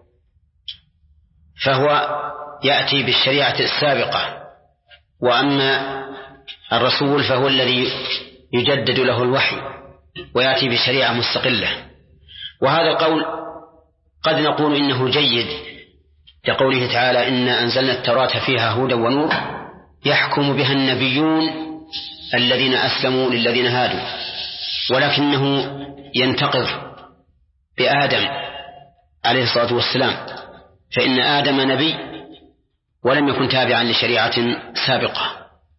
فهو يأتي بالشريعة السابقة. وأما الرسول فهو الذي يجدد له الوحي ويأتي بشريعة مستقلة. وهذا القول قد نقول إنه جيد لقوله تعالى إنا أنزلنا التوراة فيها هدى ونور يحكم بها النبيون الذين أسلموا للذين هادوا، ولكنه ينتقض بآدم عليه الصلاة والسلام، فإن آدم نبي ولم يكن تابعا لشريعة سابقة.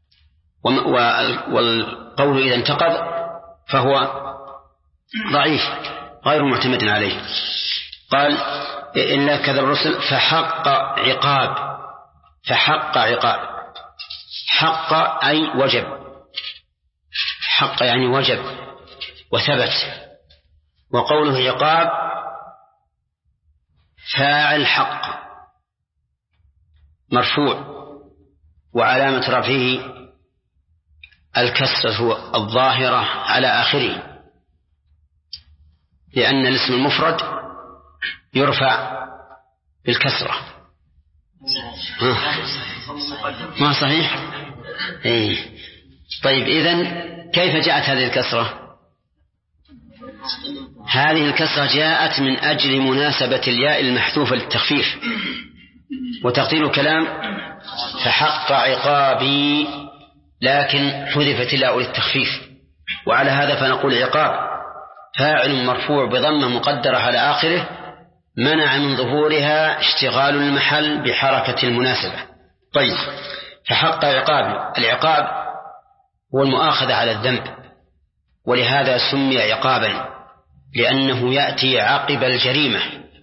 والقول إذا انتقض فهو ضعيف غير معتمد عليه. قال إلا كذب الرسل فحق عقاب. حق أي وجب، حق يعني وجب وثبت. وقوله عقاب فاعل حق مرفوع وعلامة رفعه الكسرة الظاهرة على آخره، لأن الاسم المفرد يرفع بالكسرة. ما صحيح؟ إيه. طيب إذن كيف جاءت هذه الكسرة؟ هذه الكسرة جاءت من أجل مناسبة الياء المحذوفة للتخفيف، وتقدير الكلام فحق عقابي، لكن حذفت الياء للتخفيف. وعلى هذا فنقول عقاب فاعل مرفوع بضمة مقدرة على آخره منع من ظهورها اشتغال المحل بحركة المناسبة. طيب فحق عقاب، العقاب هو المؤاخذة على الذنب، ولهذا سمي عقابا لأنه يأتي عقب الجريمة،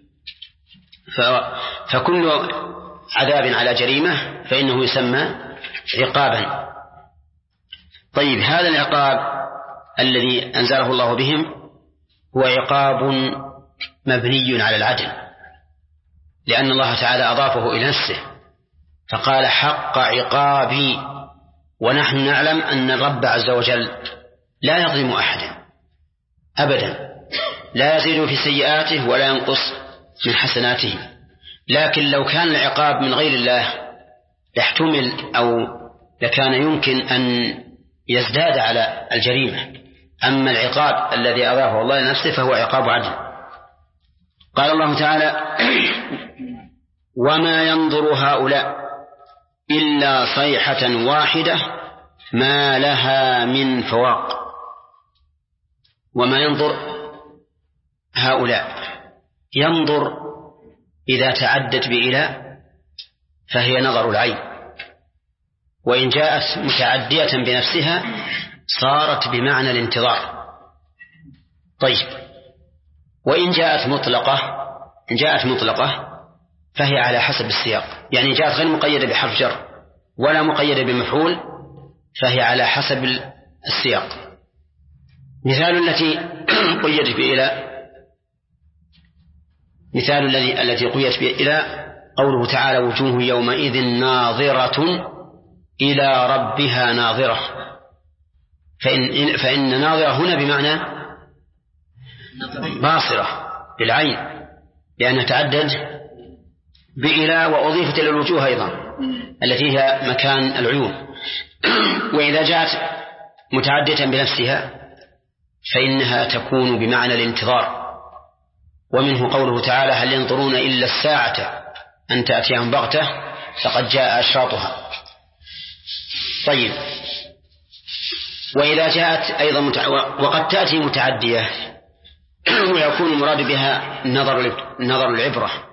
فكل عذاب على جريمة فإنه يسمى عقابا. طيب هذا العقاب الذي أنزله الله بهم هو عقاب مبني على العدل، لأن الله تعالى أضافه إلى نفسه فقال حق عقابي، ونحن نعلم أن الرب عز وجل لا يظلم أحدا أبدا، لا يزيد في سيئاته ولا ينقص من حسناته. لكن لو كان العقاب من غير الله يحتمل أو لكان يمكن أن يزداد على الجريمة. أما العقاب الذي أضافه الله لنفسه فهو عقاب عدل. قال الله تعالى وما ينظر هؤلاء إلا صيحة واحدة ما لها من فواق. وما ينظر هؤلاء، ينظر إذا تعدت بإلى فهي نظر العين، وإن جاءت متعدية بنفسها صارت بمعنى الانتظار. طيب، وإن جاءت مطلقة فهي على حسب السياق، يعني جاءت غير مقيدة بحرف جر ولا مقيدة بمفعول فهي على حسب السياق. مثال التي قيدت بإلى، مثال التي قيدت بإلى قوله تعالى وجوه يومئذ ناظرة إلى ربها ناظرة، فإن ناظرة هنا بمعنى باصرة بالعين، لأنها تعدد بإلى وأضيفت إلى الوجوه أيضا التي هي مكان العيون. وإذا جاءت متعدية بنفسها فإنها تكون بمعنى الانتظار. ومنه قوله تعالى هل ينظرون إلا الساعة أن تأتيهم بغتة فقد جاء أشراطها. طيب، وإذا جاءت أيضا وقد تأتي متعدية ويكون المراد بها نظر العبرة،